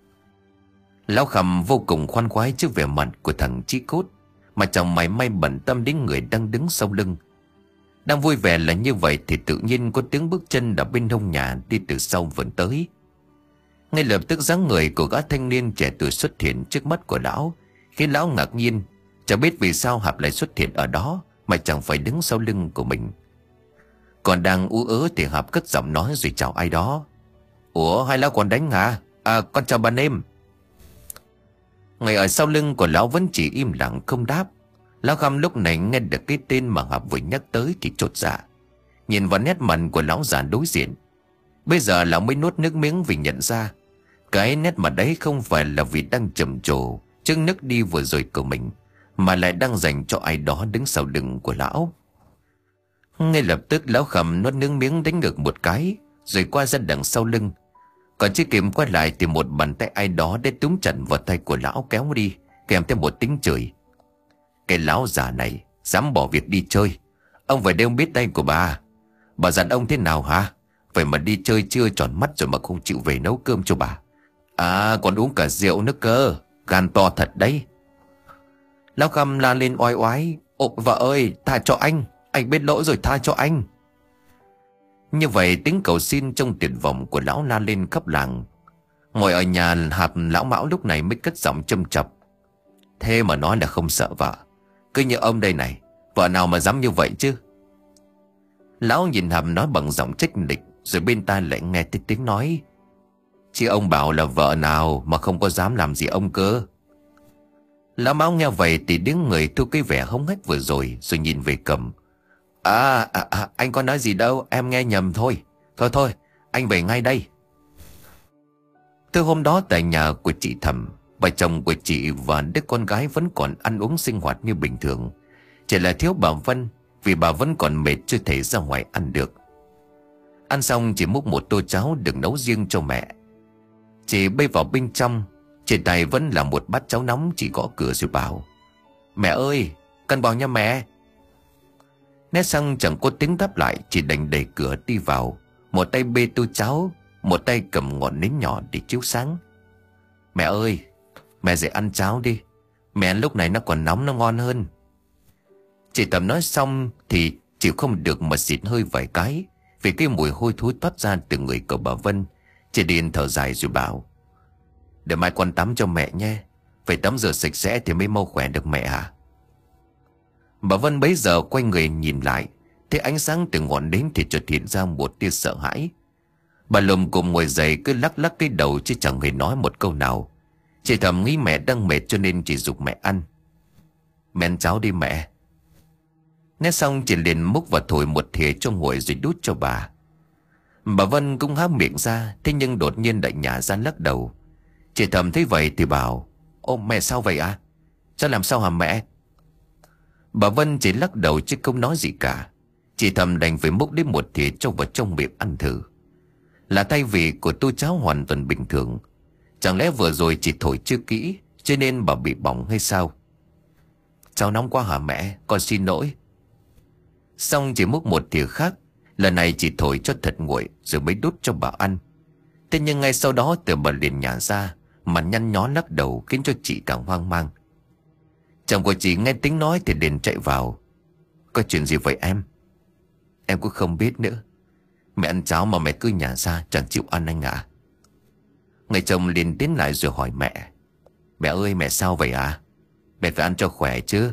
Lão Khâm vô cùng khoan khoái trước vẻ mặt của thằng Chí Cốt, mà chẳng mảy may bận tâm đến người đang đứng sau lưng. Đang vui vẻ là như vậy thì tự nhiên có tiếng bước chân ở bên hông nhà đi từ sau vườn tới. Ngay lập tức dáng người của gã thanh niên trẻ tuổi xuất hiện trước mắt của lão, khiến lão ngạc nhiên, chẳng biết vì sao Hạp lại xuất hiện ở đó mà chẳng phải đứng sau lưng của mình. Còn đang ú ớ thì Hạp cất giọng nói rồi chào ai đó. Ủa, hai lão còn đánh hả? À, con chào bạn em. Người ở sau lưng của lão vẫn chỉ im lặng không đáp. Lão Khăm lúc này nghe được cái tên mà Hạp vừa nhắc tới thì chột dạ, nhìn vào nét mặt của lão già đối diện. Bây giờ lão mới nuốt nước miếng vì nhận ra cái nét mặt đấy không phải là vì đang trầm trồ trước nước đi vừa rồi của mình, mà lại đang dành cho ai đó đứng sau lưng của lão. Ngay lập tức lão Khăm nuốt nước miếng đánh ngược một cái, rồi qua ra đằng sau lưng. Còn chưa kịp quay lại thì một bàn tay ai đó đã túm chặt vào tay của lão kéo đi, kèm theo một tiếng chửi. Cái lão già này dám bỏ việc đi chơi, ông phải đeo biết tay của bà. Bà dặn ông thế nào hả? Vậy mà đi chơi chưa tròn mắt rồi mà không chịu về nấu cơm cho bà. À, còn uống cả rượu nữa cơ, gan to thật đấy. Lão Khăm la lên oai oái. Ồ vợ ơi, tha cho anh, anh biết lỗi rồi, tha cho anh. Như vậy tiếng cầu xin trong tuyệt vọng của lão la lên khắp làng. Ngồi ở nhà Hạp, lão Mão lúc này mới cất giọng châm chọc. Thế mà nói là không sợ vợ, cứ như ông đây này, vợ nào mà dám như vậy chứ. Lão nhìn Hạp nói bằng giọng trách nịch, rồi bên tai lại nghe tiếng tiếng nói. Chứ ông bảo là vợ nào mà không có dám làm gì ông cơ. Lão Mão nghe vậy thì đứng người thu cái vẻ hống hách vừa rồi, rồi nhìn về Cầm. À, à, à anh có nói gì đâu, em nghe nhầm thôi. Thôi thôi, anh về ngay đây. Từ hôm đó tại nhà của chị Thầm, bà chồng của chị và đứa con gái vẫn còn ăn uống sinh hoạt như bình thường. Chỉ là thiếu bà Vân, vì bà vẫn còn mệt chưa thể ra ngoài ăn được. Ăn xong chỉ múc một tô cháo được nấu riêng cho mẹ. Chị bay vào bên trong, trên tay vẫn là một bát cháo nóng. Chị gõ cửa rồi bảo. Mẹ ơi, cần vào nha mẹ. Nét xong chẳng có tiếng đáp lại, chỉ đành đẩy cửa đi vào, một tay bê tô cháo, một tay cầm ngọn nến nhỏ để chiếu sáng. Mẹ ơi, mẹ dậy ăn cháo đi, mẹ lúc này nó còn nóng, nó ngon hơn. Chị Tầm nói xong thì chịu không được mà xịt hơi vài cái, vì cái mùi hôi thối toát ra từ người của bà Vân. Chị Điền thở dài rồi bảo. Để mai con tắm cho mẹ nhé, phải tắm rửa sạch sẽ thì mới mau khỏe được mẹ à. Bà Vân bấy giờ quay người nhìn lại, thấy ánh sáng từ ngọn nến thì chợt hiện ra một tia sợ hãi. Bà lùm cùng ngồi dậy cứ lắc lắc cái đầu chứ chẳng hề nói một câu nào. Chị Thầm nghĩ mẹ đang mệt cho nên chỉ giục mẹ ăn. Mẹ ăn cháo đi mẹ. Nghe xong chị liền múc và thổi một thìa cho nguội rồi đút cho bà. Bà Vân cũng há miệng ra, thế nhưng đột nhiên lại nhả ra lắc đầu. Chị Thầm thấy vậy thì bảo. Ô mẹ sao vậy à? Sao làm sao hả mẹ? Bà Vân chỉ lắc đầu chứ không nói gì cả. Chị Thầm đành phải múc đến một thìa cho vào trong miệng ăn thử. Là thay vì của tô cháo hoàn toàn bình thường. Chẳng lẽ vừa rồi chị thổi chưa kỹ cho nên bà bị bỏng hay sao? Cháo nóng quá hả mẹ? Con xin lỗi. Xong chị múc một thìa khác. Lần này chị thổi cho thật nguội rồi mới đút cho bà ăn. Thế nhưng ngay sau đó từ bà liền nhả ra, mà nhăn nhó lắc đầu khiến cho chị càng hoang mang. Chồng của chị nghe tiếng nói thì liền chạy vào. Có chuyện gì vậy em? Em cũng không biết nữa. Mẹ ăn cháo mà mẹ cứ nhả ra, chẳng chịu ăn anh ạ. Người chồng liền tiến lại rồi hỏi mẹ. Mẹ ơi, mẹ sao vậy à? Mẹ phải ăn cho khỏe chứ.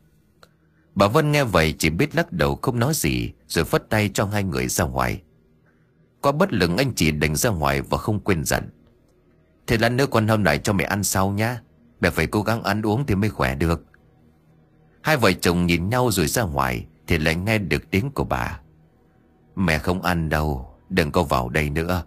Bà Vân nghe vậy chỉ biết lắc đầu không nói gì, rồi phất tay cho hai người ra ngoài. Qua bất lực anh chị đành ra ngoài và không quên dặn. Thế lát nữa con hôm nay cho mẹ ăn sau nhá. Mẹ phải cố gắng ăn uống thì mới khỏe được. Hai vợ chồng nhìn nhau rồi ra ngoài thì lại nghe được tiếng của bà. Mẹ không ăn đâu, đừng có vào đây nữa.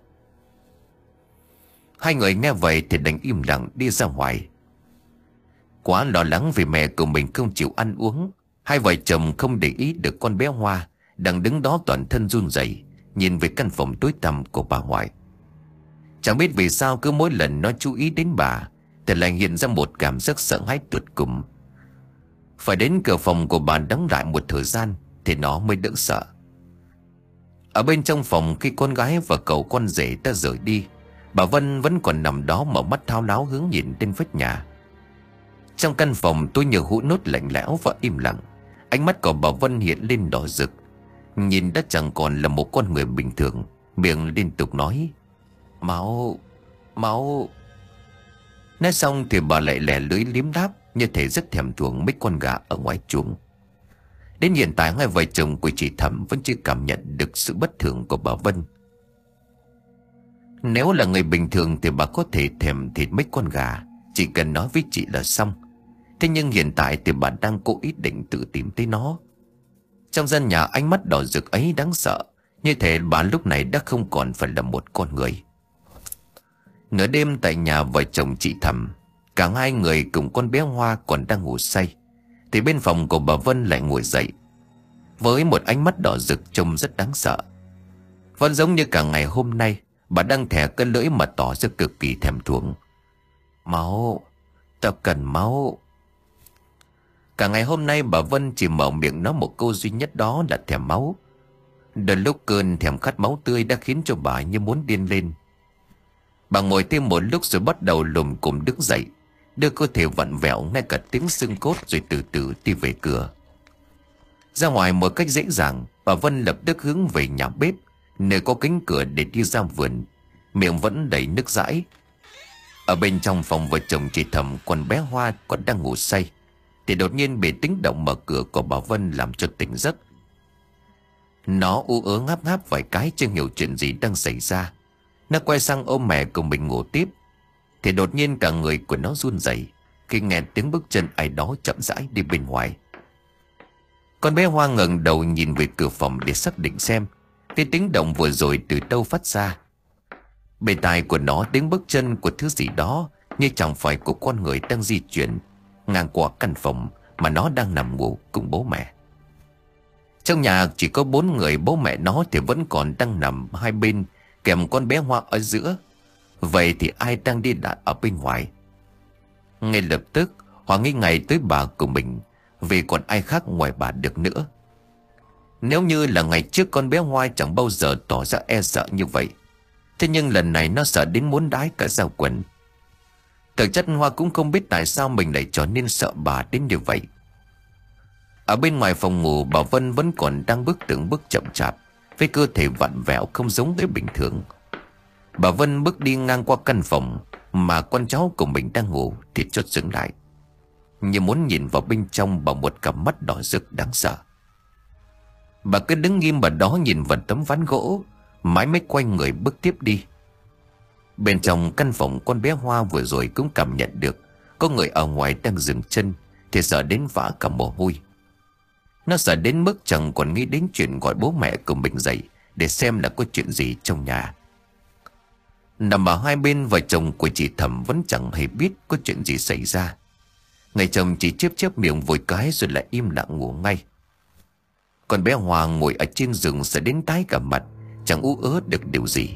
Hai người nghe vậy thì đành im lặng đi ra ngoài. Quá lo lắng vì mẹ của mình không chịu ăn uống, hai vợ chồng không để ý được con bé Hoa đang đứng đó toàn thân run rẩy, nhìn về căn phòng tối tăm của bà ngoại. Chẳng biết vì sao cứ mỗi lần nó chú ý đến bà thì lại hiện ra một cảm giác sợ hãi tột cùng. Phải đến cửa phòng của bà đóng lại một thời gian thì nó mới đỡ sợ. Ở bên trong phòng, khi con gái và cậu con rể ta rời đi, bà Vân vẫn còn nằm đó mở mắt thao láo hướng nhìn trên vách nhà. Trong căn phòng tôi như hũ nốt lạnh lẽo và im lặng. Ánh mắt của bà Vân hiện lên đỏ rực, nhìn đã chẳng còn là một con người bình thường, miệng liên tục nói. Máu, Máu. Nói xong thì bà lại lẻ lưỡi liếm đáp, như thể rất thèm thuồng mấy con gà ở ngoài chuồng. Đến hiện tại hai vợ chồng của chị Thẩm vẫn chưa cảm nhận được sự bất thường của bà Vân. Nếu là người bình thường thì bà có thể thèm thịt mấy con gà, chỉ cần nói với chị là xong. Thế nhưng hiện tại thì bà đang cố ý định tự tìm thấy nó. Trong gian nhà ánh mắt đỏ rực ấy đáng sợ, như thể bà lúc này đã không còn phải là một con người. Nửa đêm tại nhà vợ chồng chị Thẩm, cả hai người cùng con bé Hoa còn đang ngủ say, thì bên phòng của bà Vân lại ngồi dậy với một ánh mắt đỏ rực trông rất đáng sợ. Vẫn giống như cả ngày hôm nay, bà đang thè cái lưỡi mà tỏ ra cực kỳ thèm thuồng. Máu, tao cần máu. Cả ngày hôm nay bà Vân chỉ mở miệng nói một câu duy nhất, đó là thèm máu. Đôi lúc cơn thèm khát máu tươi đã khiến cho bà như muốn điên lên. Bà ngồi thêm một lúc rồi bắt đầu lùm cùm đứng dậy, đưa cơ thể vặn vẹo ngay cả tiếng xương cốt, rồi từ từ đi về cửa. Ra ngoài một cách dễ dàng, bà Vân lập tức hướng về nhà bếp, nơi có cánh cửa để đi ra vườn, miệng vẫn đầy nước dãi. Ở bên trong phòng vợ chồng chị Thẩm, còn bé Hoa còn đang ngủ say, thì đột nhiên bị tiếng động mở cửa của bà Vân làm cho tỉnh giấc. Nó u ớ ngáp ngáp vài cái, chưa hiểu chuyện gì đang xảy ra. Nó quay sang ôm mẹ của mình ngủ tiếp, thì đột nhiên cả người của nó run rẩy khi nghe tiếng bước chân ai đó chậm rãi đi bên ngoài. Con bé Hoa ngẩng đầu nhìn về cửa phòng để xác định xem cái tiếng động vừa rồi từ đâu phát ra. Bên tai của nó tiếng bước chân của thứ gì đó, như chẳng phải của con người đang di chuyển ngang qua căn phòng mà nó đang nằm ngủ cùng bố mẹ. Trong nhà chỉ có bốn người, bố mẹ nó thì vẫn còn đang nằm hai bên, kèm con bé Hoa ở giữa. Vậy thì ai đang đi lại ở bên ngoài? Ngay lập tức Hoa nghĩ ngay tới bà của mình, vì còn ai khác ngoài bà được nữa. Nếu như là ngày trước, con bé Hoa chẳng bao giờ tỏ ra e sợ như vậy. Thế nhưng lần này nó sợ đến muốn đái cả da quần. Thực chất Hoa cũng không biết tại sao mình lại trở nên sợ bà đến như vậy. Ở bên ngoài phòng ngủ, bà Vân vẫn còn đang bước từng bước chậm chạp, với cơ thể vặn vẹo không giống với bình thường. Bà Vân bước đi ngang qua căn phòng mà con cháu của mình đang ngủ thì chợt dừng lại, như muốn nhìn vào bên trong bằng một cặp mắt đỏ rực đáng sợ. Bà cứ đứng nghiêm ở đó nhìn vào tấm ván gỗ, mãi mới quay người bước tiếp đi. Bên trong căn phòng, con bé Hoa vừa rồi cũng cảm nhận được có người ở ngoài đang dừng chân, thì sợ đến vã cả mồ hôi. Nó sợ đến mức chẳng còn nghĩ đến chuyện gọi bố mẹ của mình dậy để xem là có chuyện gì trong nhà. Nằm ở hai bên, vợ chồng của chị Thẩm vẫn chẳng hề biết có chuyện gì xảy ra. Người chồng chỉ chép chép miệng vội cái rồi lại im lặng ngủ ngay. Còn bé Hoa ngồi ở trên giường sợ đến tái cả mặt, chẳng ú ớ được điều gì.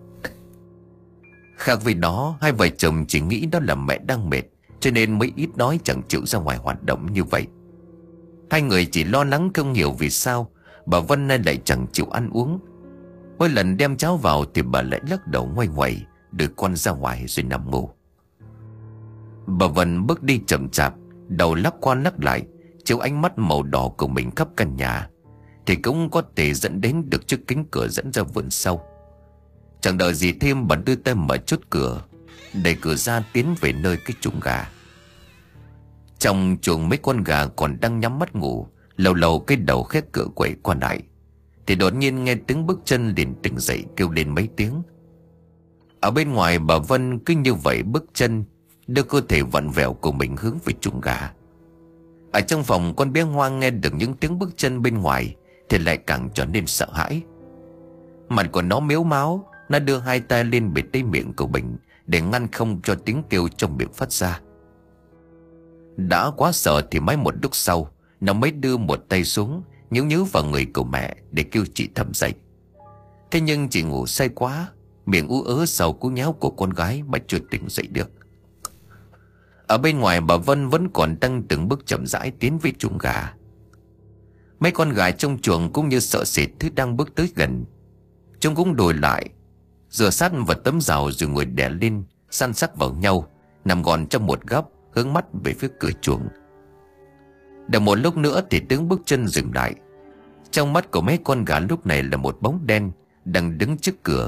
Khác với đó, hai vợ chồng chỉ nghĩ đó là mẹ đang mệt, cho nên mới ít nói chẳng chịu ra ngoài hoạt động như vậy. Hai người chỉ lo lắng không hiểu vì sao bà Vân nay lại chẳng chịu ăn uống. Mỗi lần đem cháo vào thì bà lại lắc đầu ngoay ngoẩy, đưa con ra ngoài rồi nằm ngủ. Bà Vân bước đi chậm chạp, đầu lắc qua lắc lại, chiếu ánh mắt màu đỏ của mình khắp căn nhà, thì cũng có thể dẫn đến được chiếc cánh cửa dẫn ra vườn sau. Chẳng đợi gì thêm, bà đưa tay mở chốt cửa, đẩy cửa ra tiến về nơi cái chuồng gà. Trong chuồng mấy con gà còn đang nhắm mắt ngủ, lâu lâu cái đầu khét cửa quậy qua lại, thì đột nhiên nghe tiếng bước chân liền tỉnh dậy kêu lên mấy tiếng. Ở bên ngoài, bà Vân cứ như vậy bước chân, đưa cơ thể vặn vẹo của mình hướng về chuồng gà. Ở trong phòng, con bé Hoa nghe được những tiếng bước chân bên ngoài thì lại càng trở nên sợ hãi. Mặt của nó mếu máo, nó đưa hai tay lên bịt lấy miệng của mình để ngăn không cho tiếng kêu trong miệng phát ra. Đã quá sợ thì mãi một lúc sau, nó mới đưa một tay xuống nhíu nhíu vào người của mẹ để kêu chị Thẩm dậy. Thế nhưng chị ngủ say quá, miệng ú ớ sau cú nhéo của con gái mà chưa tỉnh dậy được. Ở bên ngoài, bà Vân vẫn còn đang từng bước chậm rãi tiến về chuồng gà. Mấy con gà trong chuồng cũng như sợ sệt thứ đang bước tới gần. Chúng cũng đùi lại, rửa sát vào tấm rào rồi ngồi đè lên, san sát vào nhau, nằm gọn trong một góc, hướng mắt về phía cửa chuồng. Được một lúc nữa thì tiếng bước chân dừng lại. Trong mắt của mấy con gà lúc này là một bóng đen đang đứng trước cửa,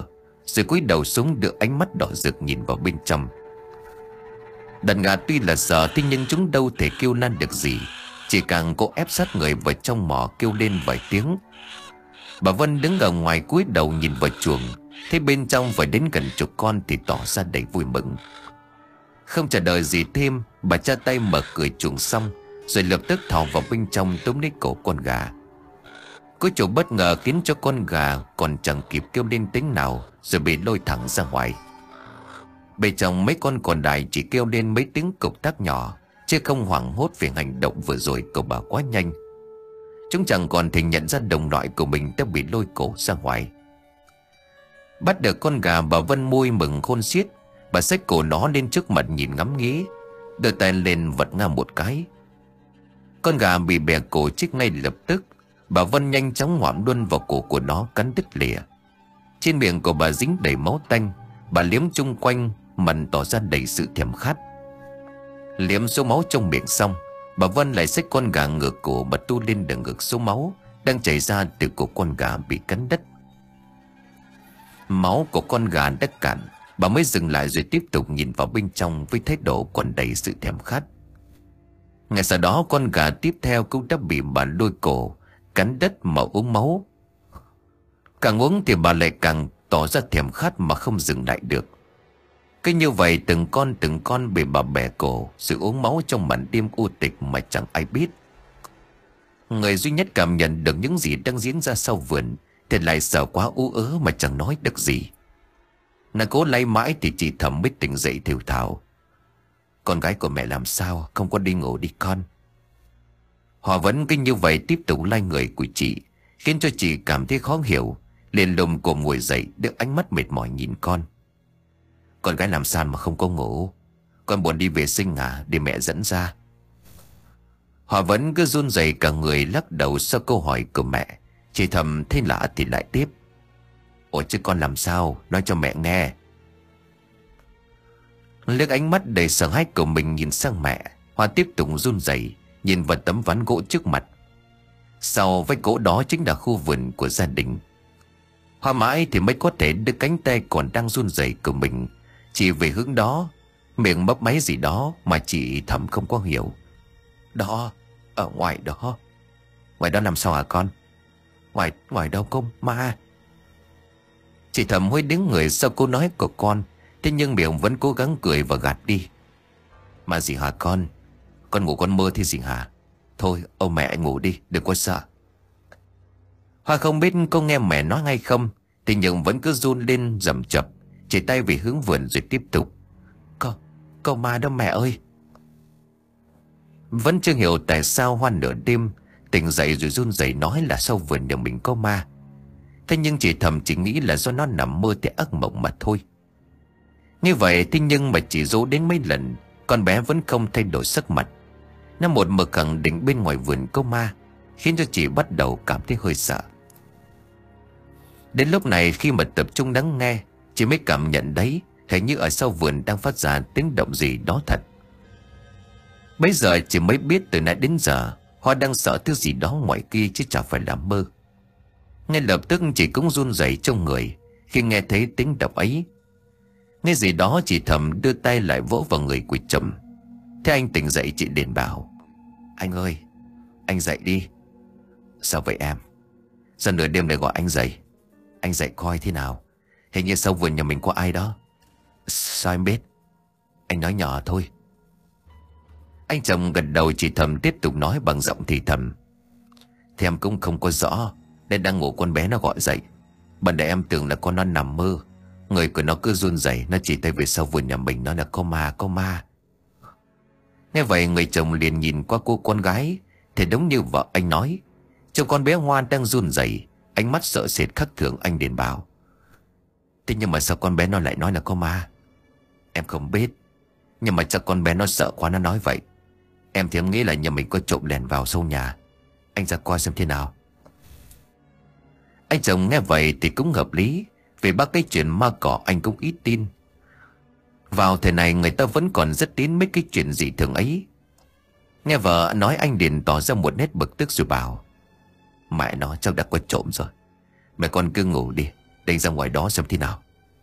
rồi cúi đầu xuống đưa ánh mắt đỏ rực nhìn vào bên trong. Đàn gà tuy là sợ thế nhưng chúng đâu thể kêu lan được gì, chỉ càng cố ép sát người vào trong mỏ kêu lên vài tiếng. Bà Vân đứng ở ngoài cúi đầu nhìn vào chuồng, thấy bên trong phải đến gần chục con thì tỏ ra đầy vui mừng. Không chờ đợi gì thêm, bà cha tay mở cửa chuồng xong rồi lập tức thò vào bên trong túm lấy cổ con gà. Cú chủ bất ngờ khiến cho con gà còn chẳng kịp kêu lên tiếng nào rồi bị lôi thẳng ra ngoài. Bên trong mấy con còn lại chỉ kêu lên mấy tiếng cục tác nhỏ, chứ không hoảng hốt về hành động vừa rồi của bà quá nhanh. Chúng chẳng còn thể nhận ra đồng loại của mình đã bị lôi cổ ra ngoài. Bắt được con gà, bà Vân môi mừng khôn xiết. Bà xách cổ nó lên trước mặt nhìn ngắm nghía, đưa tay lên vật ngang một cái. Con gà bị bẻ cổ chết ngay lập tức. Bà Vân nhanh chóng ngoạm luôn vào cổ của nó cắn đứt lìa. Trên miệng của bà dính đầy máu tanh. Bà liếm chung quanh, mặt tỏ ra đầy sự thèm khát. Liếm số máu trong miệng xong, bà Vân lại xách con gà ngược cổ mà tu lên để ngược số máu đang chảy ra từ cổ con gà bị cắn đứt. Máu của con gà đã cạn, bà mới dừng lại rồi tiếp tục nhìn vào bên trong với thái độ còn đầy sự thèm khát. Ngay sau đó con gà tiếp theo cũng đã bị bà lôi cổ cắn đất mà uống máu. Càng uống thì bà lại càng tỏ ra thèm khát mà không dừng lại được. Cứ như vậy từng con từng con bị bà bẻ cổ, sự uống máu trong màn đêm u tịch mà chẳng ai biết. Người duy nhất cảm nhận được những gì đang diễn ra sau vườn thì lại sợ quá ú ớ mà chẳng nói được gì. Nàng cố lay mãi thì chị Thầm mới tỉnh dậy thều thào: "Con gái của mẹ làm sao, không có đi ngủ đi con?" Họ vẫn cứ như vậy tiếp tục lay người của chị, khiến cho chị cảm thấy khó hiểu, liền lùm cồm ngồi dậy đưa ánh mắt mệt mỏi nhìn con. "Con gái làm sao mà không có ngủ? Con buồn đi vệ sinh à, để mẹ dẫn ra." Họ vẫn cứ run rẩy cả người lắc đầu sau câu hỏi của mẹ. Chị Thầm thấy lạ thì lại tiếp: "Ủa chứ con làm sao, nói cho mẹ nghe." Liếc ánh mắt đầy sợ hãi của mình nhìn sang mẹ, Hoa tiếp tục run rẩy nhìn vào tấm ván gỗ trước mặt. Sau vách gỗ đó chính là khu vườn của gia đình. Hoa mãi thì mới có thể đưa cánh tay còn đang run rẩy của mình chỉ về hướng đó, miệng mấp máy gì đó mà chị Thầm không có hiểu. "Đó, ở ngoài đó." "Ngoài đó làm sao hả con?" Ngoài, ngoài đâu không ma." Chị Thầm hơi đứng người sau câu nói của con, thế nhưng miệng vẫn cố gắng cười và gạt đi. "Mà gì hả con? Con ngủ con mơ thì gì hả? Thôi ông mẹ ngủ đi, đừng có sợ." Hoa không biết cô nghe mẹ nói hay không, thì nhưng vẫn cứ run lên rầm chập, chỉ tay về hướng vườn rồi tiếp tục: Có, có ma đó mẹ ơi." Vẫn chưa hiểu tại sao Hoa nửa đêm tỉnh dậy rồi run rẩy nói là sau vườn nhà mình có ma. Thế nhưng chị Thầm chỉ nghĩ là do nó nằm mơ thì ác mộng mà thôi. Như vậy thế nhưng mà chỉ dỗ đến mấy lần, con bé vẫn không thay đổi sắc mặt. Nó một mực khẳng định bên ngoài vườn có ma, khiến cho chị bắt đầu cảm thấy hơi sợ. Đến lúc này khi mà tập trung lắng nghe, chị mới cảm nhận đấy, hình như ở sau vườn đang phát ra tiếng động gì đó thật. Bây giờ chị mới biết từ nãy đến giờ Hoa đang sợ thứ gì đó ngoài kia chứ chả phải là mơ. Ngay lập tức chị cũng run rẩy trong người khi nghe thấy tiếng động ấy. Nghe gì đó chị Thầm đưa tay lại vỗ vào người của chồng. Thế anh tỉnh dậy chị liền bảo: "Anh ơi, anh dậy đi." "Sao vậy em? Sao nửa đêm lại gọi anh dậy? Anh dậy coi thế nào, hình như sau vườn nhà mình có ai đó." "Sao em biết?" "Anh nói nhỏ thôi." Anh chồng gật đầu. Chị Thầm tiếp tục nói bằng giọng thì thầm: "Thì em cũng không có rõ, nên đang ngủ con bé nó gọi dậy. Bần để em tưởng là con nó nằm mơ, người của nó cứ run rẩy, nó chỉ tay về sau vườn nhà mình, nó là có ma, có ma." Nghe vậy người chồng liền nhìn qua cô con gái, thì đúng như vợ anh nói, trông con bé Hoa đang run rẩy, ánh mắt sợ sệt khắc thường. Anh liền bảo: "Thế nhưng mà sao con bé nó lại nói là có ma?" "Em không biết, nhưng mà chắc con bé nó sợ quá nó nói vậy. Em thì em nghĩ là nhà mình có trộm lẻn vào sau nhà. Anh ra coi xem thế nào." Anh chồng nghe vậy thì cũng hợp lý, vì bác cái chuyện ma cỏ anh cũng ít tin. Vào thời này người ta vẫn còn rất tín mấy cái chuyện dị thường ấy. Nghe vợ nói anh liền tỏ ra một nét bực tức rồi bảo: "Mẹ nó chắc đã có trộm rồi. Mẹ con cứ ngủ đi, đánh ra ngoài đó xem thế nào."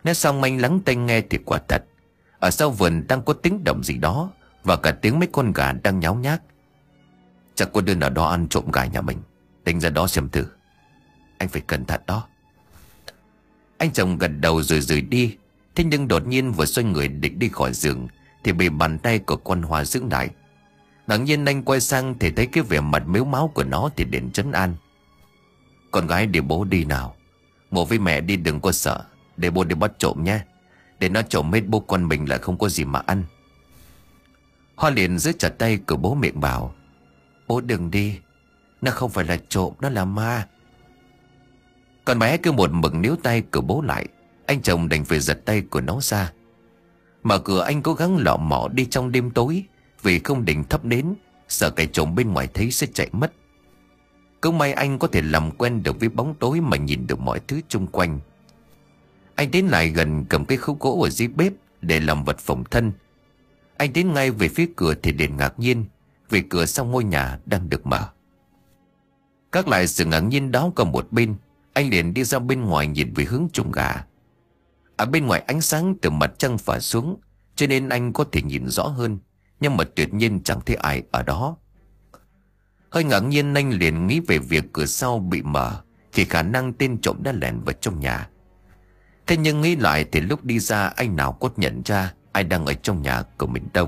Nói xong anh lắng tai nghe thì quả thật, ở sau vườn đang có tiếng động gì đó, và cả tiếng mấy con gà đang nháo nhác. Chắc có đứa nào đó ăn trộm gà nhà mình. Tính ra đó xem thử. Anh phải cẩn thận đó. Anh chồng gật đầu rồi rời đi. Thế nhưng đột nhiên vừa xoay người định đi khỏi giường thì bị bàn tay của con Hoa giữ lại. Ngạc nhiên anh quay sang thì thấy cái vẻ mặt mếu máo của nó thì đến trấn an. Con gái để bố đi nào. Ngủ với mẹ đi, đừng có sợ. Để bố đi bắt trộm nhé. Để nó trộm hết bố con mình lại không có gì mà ăn. Hoa liền giữ chặt tay của bố, miệng bảo: Bố đừng đi. Nó không phải là trộm, nó là ma. Con bé cứ một mực níu tay của bố lại. Anh chồng đành phải giật tay của nó ra. Mở cửa anh cố gắng lọ mọ đi trong đêm tối, vì không định thắp nến, sợ kẻ trộm bên ngoài thấy sẽ chạy mất. Cũng may anh có thể làm quen được với bóng tối mà nhìn được mọi thứ xung quanh. Anh tiến lại gần, cầm cái khúc gỗ ở dưới bếp để làm vật phòng thân. Anh tiến ngay về phía cửa thì liền ngạc nhiên, vì cửa sau ngôi nhà đang được mở. Các lại sự ngạc nhiên đó còn một bên, anh liền đi ra bên ngoài nhìn về hướng chuồng gà. Ở bên ngoài ánh sáng từ mặt trăng phả xuống, cho nên anh có thể nhìn rõ hơn, nhưng mà tuyệt nhiên chẳng thấy ai ở đó. Hơi ngạc nhiên, anh liền nghĩ về việc cửa sau bị mở thì khả năng tên trộm đã lẻn vào trong nhà. Thế nhưng nghĩ lại thì lúc đi ra anh nào có nhận ra ai đang ở trong nhà của mình đâu.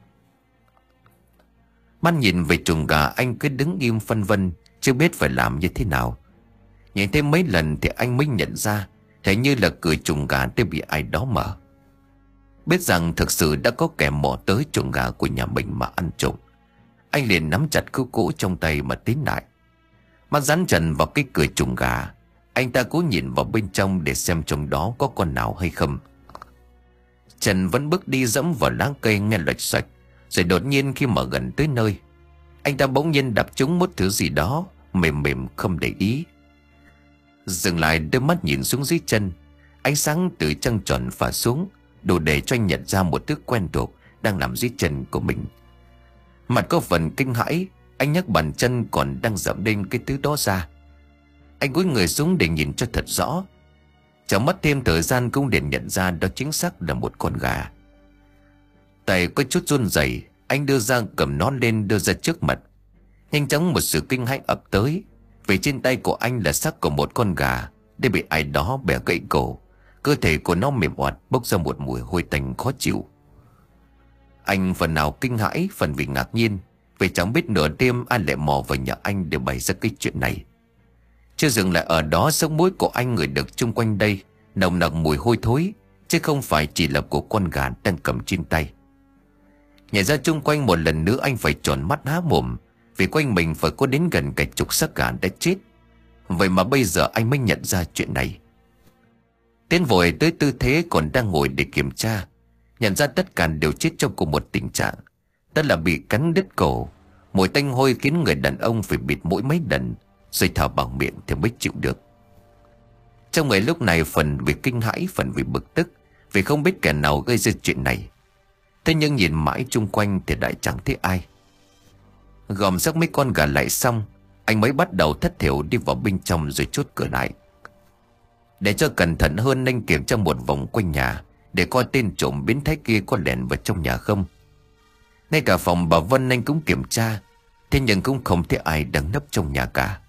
Mắt nhìn về chuồng gà, anh cứ đứng im phân vân, chưa biết phải làm như thế nào. Nhìn thêm mấy lần thì anh mới nhận ra hình như là cửa chuồng gà đã bị ai đó mở. Biết rằng thực sự đã có kẻ mò tới chuồng gà của nhà mình mà ăn trộm, anh liền nắm chặt khúc gỗ trong tay mà tiến lại. Mắt dán chặt vào cái cửa chuồng gà, anh ta cố nhìn vào bên trong để xem trong đó có con nào hay không. Trần vẫn bước đi dẫm vào lá cây nghe lệch xoạch. Rồi đột nhiên khi mà gần tới nơi, anh ta bỗng nhiên đập trúng một thứ gì đó mềm mềm không để ý. Dừng lại, đôi mắt nhìn xuống dưới chân. Ánh sáng từ trăng tròn phả xuống, đủ để cho anh nhận ra một thứ quen thuộc đang nằm dưới chân của mình. Mặt có phần kinh hãi, anh nhấc bàn chân còn đang dẫm lên cái thứ đó ra. Anh cúi người xuống để nhìn cho thật rõ. Chẳng mất thêm thời gian cũng liền nhận ra đó chính xác là một con gà. Tay có chút run rẩy, anh đưa ra cầm nó lên, đưa ra trước mặt. Nhanh chóng một sự kinh hãi ập tới, vì trên tay của anh là xác của một con gà đã bị ai đó bẻ gãy cổ. Cơ thể của nó mềm oặt, bốc ra một mùi hôi tanh khó chịu. Anh phần nào kinh hãi, phần vì ngạc nhiên, vì chẳng biết nửa đêm ai lại mò vào nhà anh để bày ra cái chuyện này. Chưa dừng lại ở đó, sống mũi của anh ngửi được chung quanh đây nồng nặc mùi hôi thối, chứ không phải chỉ là của con gà đang cầm trên tay. Nhảy ra chung quanh một lần nữa, anh phải tròn mắt há mồm, vì quanh mình phải có đến gần cả chục xác gà đã chết. Vậy mà bây giờ anh mới nhận ra chuyện này. Tiến vội tới tư thế còn đang ngồi để kiểm tra, nhận ra tất cả đều chết trong cùng một tình trạng, đó là bị cắn đứt cổ. Mùi tanh hôi khiến người đàn ông phải bịt mũi mấy lần, rồi thở bằng miệng thì mới chịu được. Trong người lúc này phần vì kinh hãi, phần vì bực tức, vì không biết kẻ nào gây ra chuyện này. Thế nhưng nhìn mãi chung quanh thì lại chẳng thấy ai. Gom xác mấy con gà lại xong, anh mới bắt đầu thất thểu đi vào bên trong rồi chốt cửa lại. Để cho cẩn thận hơn, anh kiểm tra một vòng quanh nhà để coi tên trộm biến thái kia có lẻn vào trong nhà không. Ngay cả phòng bà Vân anh cũng kiểm tra, thế nhưng cũng không thấy ai đang nấp trong nhà cả.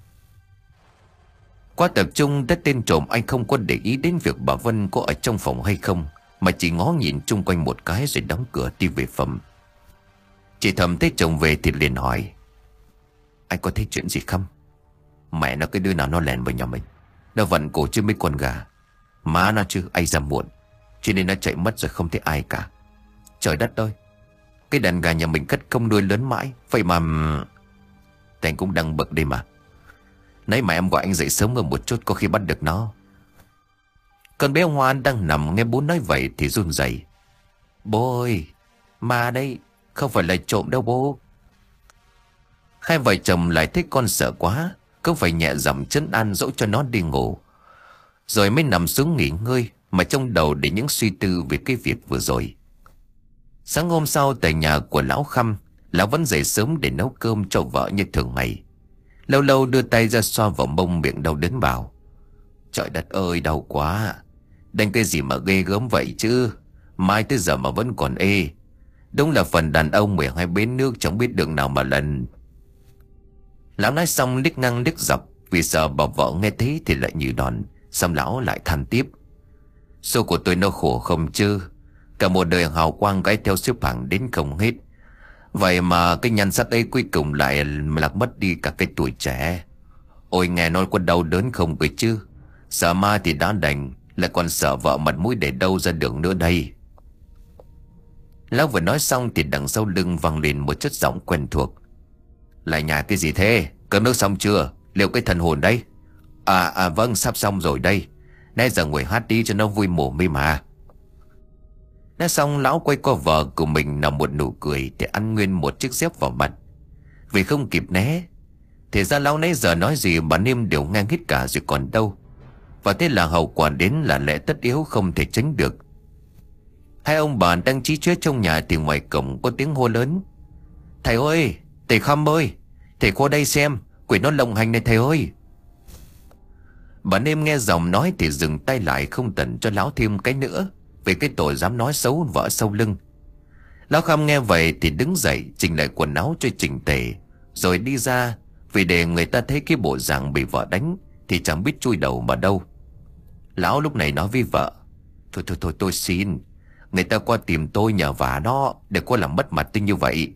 Quá tập trung tới tên trộm, anh không có để ý đến việc bà Vân có ở trong phòng hay không, mà chỉ ngó nhìn chung quanh một cái rồi đóng cửa đi về phòng. Chị Thầm thấy chồng về thì liền hỏi: Anh có thấy chuyện gì không? Mẹ nó, cái đứa nào nó lèn vào nhà mình, nó vặn cổ chứ mấy con gà. Má nó chứ, ai ra muộn, cho nên nó chạy mất rồi không thấy ai cả. Trời đất ơi, cái đàn gà nhà mình cất công nuôi lớn mãi, vậy mà... Thành cũng đang bực đây mà. Nãy mà em gọi anh dậy sớm hơn một chút, có khi bắt được nó. Con bé Hoa đang nằm nghe bố nói vậy thì run rẩy: Bố ơi, ma đây, không phải là trộm đâu bố. Hai vợ chồng lại thấy con sợ quá, cũng phải nhẹ giọng trấn an dỗ cho nó đi ngủ, rồi mới nằm xuống nghỉ ngơi, mà trong đầu để những suy tư về cái việc vừa rồi. Sáng hôm sau tại nhà của lão Khăm, lão vẫn dậy sớm để nấu cơm cho vợ như thường ngày. Lâu lâu đưa tay ra xoa vào mông, miệng đau đớn bảo: Trời đất ơi, đau quá. Đánh cái gì mà ghê gớm vậy chứ? Mai tới giờ mà vẫn còn ê. Đúng là phần đàn ông mười hai bến nước chẳng biết đường nào mà lần. Lão nói xong liếc ngang liếc dọc, vì sợ bà vợ nghe thế thì lại như đòn. Xong lão lại than tiếp: số của tôi nó khổ không chứ? Cả một đời hào quang cái theo xếp hàng đến không hết. Vậy mà cái nhan sắc ấy cuối cùng lại lạc mất đi cả cái tuổi trẻ. Ôi nghe nói có đau đớn không cơ chứ? Sợ ma thì đã đành, lại còn sợ vợ mặt mũi để đâu ra đường nữa đây. Lão vừa nói xong thì đằng sau lưng vang lên một chất giọng quen thuộc: lại nhà cái gì thế? Cơm nước xong chưa? Liệu cái thần hồn đấy? À à vâng, sắp xong rồi đây. Nãy giờ ngồi hát đi cho nó vui mồm đi mà. Nói xong lão quay qua vợ của mình nằm một nụ cười thì ăn nguyên một chiếc dép vào mặt. Vì không kịp né, thì ra lão nãy giờ nói gì bà Niêm đều nghe hết cả rồi còn đâu. Và thế là hậu quả đến là lẽ tất yếu không thể tránh được. Hai ông bà đang chí chóe trong nhà thì ngoài cổng có tiếng hô lớn: thầy ơi, thầy Khăm ơi, thầy qua đây xem, quỷ nó lộng hành này thầy ơi. Bà Niêm nghe giọng nói thì dừng tay lại, không tận cho lão thêm cái nữa về cái tội dám nói xấu vợ sau lưng. Lão Khăm nghe vậy thì đứng dậy chỉnh lại quần áo cho chỉnh tề rồi đi ra, vì để người ta thấy cái bộ dạng bị vợ đánh thì chẳng biết chui đầu mà đâu. Lão lúc này nói với vợ: Thôi thôi thôi tôi xin, người ta qua tìm tôi nhờ vả đó, để có làm mất mặt tinh như vậy.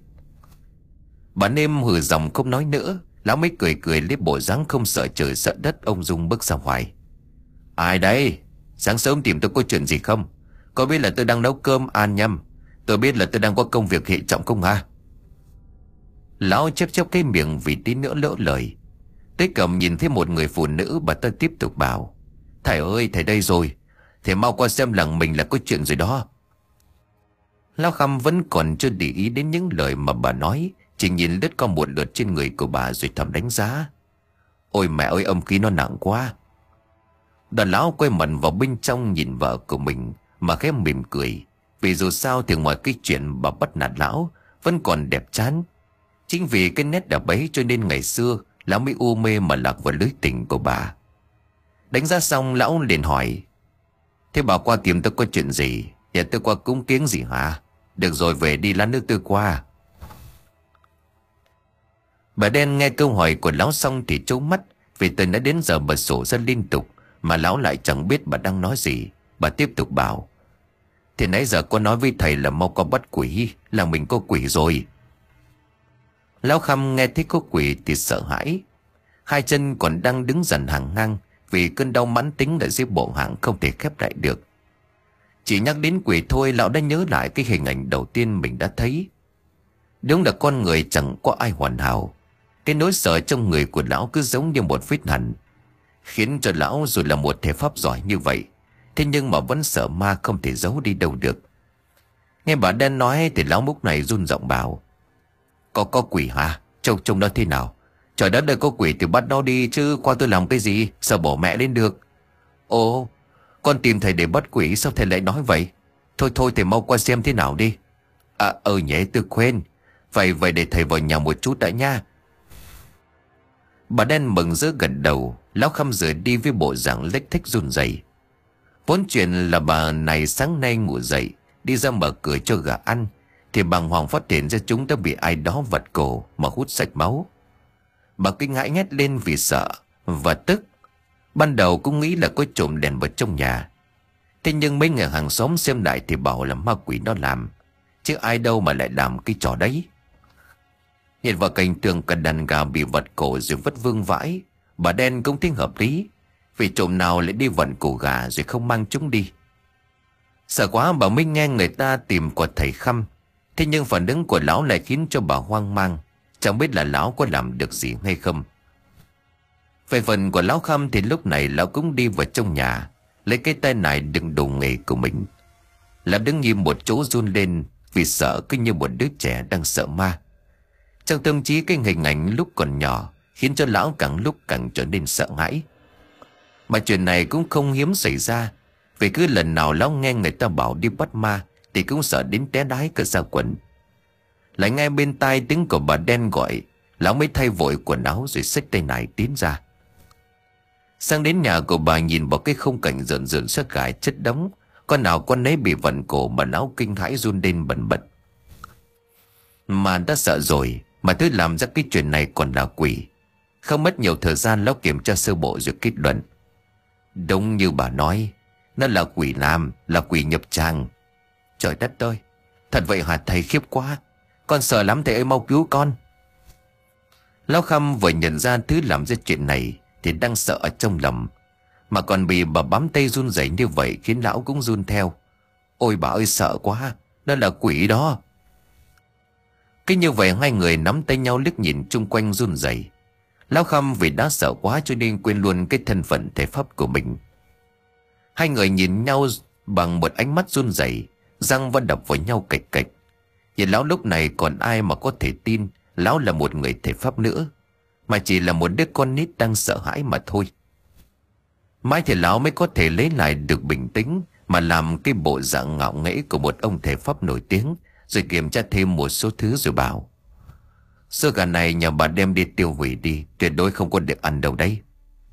Bà Nêm hừ dòng không nói nữa. Lão mới cười cười lấy bộ dáng không sợ trời sợ đất ông dung bước ra ngoài. Ai đấy? Sáng sớm tìm tôi có chuyện gì không? Có biết là tôi đang nấu cơm ăn nhâm? Tôi biết là tôi đang có công việc hệ trọng không hả? Lão chép chép cái miệng vì tí nữa lỡ lời. Tới cầm nhìn thấy một người phụ nữ, bà ta tiếp tục bảo: thầy ơi, thầy đây rồi. Thầy mau qua xem làng mình là có chuyện rồi đó. Lão Khăm vẫn còn chưa để ý đến những lời mà bà nói, chỉ nhìn lướt qua một lượt trên người của bà rồi thầm đánh giá: ôi mẹ ơi, âm khí nó nặng quá. Đoàn lão quay mặt vào bên trong nhìn vợ của mình mà khẽ mỉm cười, vì dù sao thì ngoài cái chuyện bà bắt nạt lão vẫn còn đẹp chán. Chính vì cái nét đẹp ấy cho nên ngày xưa lão mới u mê mà lạc vào lưới tình của bà. Đánh giá xong lão liền hỏi: thế bà qua tìm tôi có chuyện gì? Hiện tôi qua cúng kiến gì hả? Được rồi, về đi, lát nước tôi qua. Bà đen nghe câu hỏi của lão xong thì trố mắt, vì từ đã đến giờ bà sổ ra liên tục mà lão lại chẳng biết bà đang nói gì. Bà tiếp tục bảo: thì nãy giờ có nói với thầy là mau có bắt quỷ, là mình có quỷ rồi. Lão Khăm nghe thấy có quỷ thì sợ hãi, hai chân còn đang đứng dần hàng ngang, vì cơn đau mãn tính ở dưới bộ hạng không thể khép lại được. Chỉ nhắc đến quỷ thôi, lão đã nhớ lại cái hình ảnh đầu tiên mình đã thấy. Đúng là con người chẳng có ai hoàn hảo. Cái nỗi sợ trong người của lão cứ giống như một vết hằn, khiến cho lão dù là một thể pháp giỏi như vậy, thế nhưng mà vẫn sợ ma không thể giấu đi đâu được. Nghe bà đen nói thì lão lúc này run giọng bảo: Có có quỷ hả? Trông trông nó thế nào? Trời đất ơi, có quỷ thì bắt nó đi chứ qua tôi làm cái gì? Sợ bỏ mẹ lên được. Ồ, con tìm thầy để bắt quỷ, sao thầy lại nói vậy? Thôi thôi thầy mau qua xem thế nào đi. À ờ nhé, tôi quên. Vậy vậy để thầy vào nhà một chút đã nha. Bà đen mừng rỡ gật đầu. Lão Khăm rời đi với bộ dạng lếch thếch run rẩy. Vốn chuyện là bà này sáng nay ngủ dậy đi ra mở cửa cho gà ăn, thì bàng hoàng phát hiện ra chúng đã bị ai đó vật cổ mà hút sạch máu. Bà kinh hãi hét lên vì sợ và tức. Ban đầu cũng nghĩ là có trộm đèn vào trong nhà, thế nhưng mấy người hàng xóm xem lại thì bảo là ma quỷ nó làm, chứ ai đâu mà lại làm cái trò đấy. Nhìn vào cảnh tượng cả đàn gà bị vật cổ rồi vất vương vãi, bà đen cũng thấy hợp lý, vì trộm nào lại đi vặn cổ gà rồi không mang chúng đi. Sợ quá bà mới nghe người ta tìm của thầy Khăm, thế nhưng phản ứng của lão lại khiến cho bà hoang mang, chẳng biết là lão có làm được gì hay không. Về phần của lão Khăm thì lúc này lão cũng đi vào trong nhà, lấy cái tay này đựng đồ nghề của mình. Lão đứng như một chỗ run lên vì sợ, cứ như một đứa trẻ đang sợ ma. Trong tâm trí cái hình ảnh lúc còn nhỏ khiến cho lão càng lúc càng trở nên sợ hãi. Mà chuyện này cũng không hiếm xảy ra, vì cứ lần nào lão nghe người ta bảo đi bắt ma thì cũng sợ đến té đái cả ra quần. Lại nghe bên tai tiếng của bà đen gọi, lão mới thay vội quần áo rồi xách tay này tiến ra. Sang đến nhà của bà nhìn vào cái khung cảnh rợn rợn xác gài chất đống. Con nào con nấy bị vặn cổ mà não kinh hãi run lên bần bật. Mà đã sợ rồi mà thứ làm ra cái chuyện này còn là quỷ. Không mất nhiều thời gian lão kiểm tra sơ bộ rồi kết luận. Đúng như bà nói, nó là quỷ làm, là quỷ nhập tràng. Trời đất ơi, thật vậy hả thầy, khiếp quá. Con sợ lắm thầy ơi, mau cứu con. Lão Khăm vừa nhận ra thứ làm ra chuyện này thì đang sợ ở trong lòng, mà còn bị bà bám tay run rẩy như vậy khiến lão cũng run theo. Ôi bà ơi, sợ quá, đó là quỷ đó. Cứ như vậy hai người nắm tay nhau liếc nhìn chung quanh run rẩy. Lão Khăm vì đã sợ quá cho nên quên luôn cái thân phận thể pháp của mình. Hai người nhìn nhau bằng một ánh mắt run rẩy, răng vẫn đập vào nhau cạch cạch. Nhìn lão lúc này còn ai mà có thể tin lão là một người thể pháp nữa, mà chỉ là một đứa con nít đang sợ hãi mà thôi. Mãi thì lão mới có thể lấy lại được bình tĩnh mà làm cái bộ dạng ngạo nghễ của một ông thể pháp nổi tiếng, rồi kiểm tra thêm một số thứ rồi bảo: Sơ gà này nhờ bà đem đi tiêu hủy đi, tuyệt đối không có được ăn đâu đấy.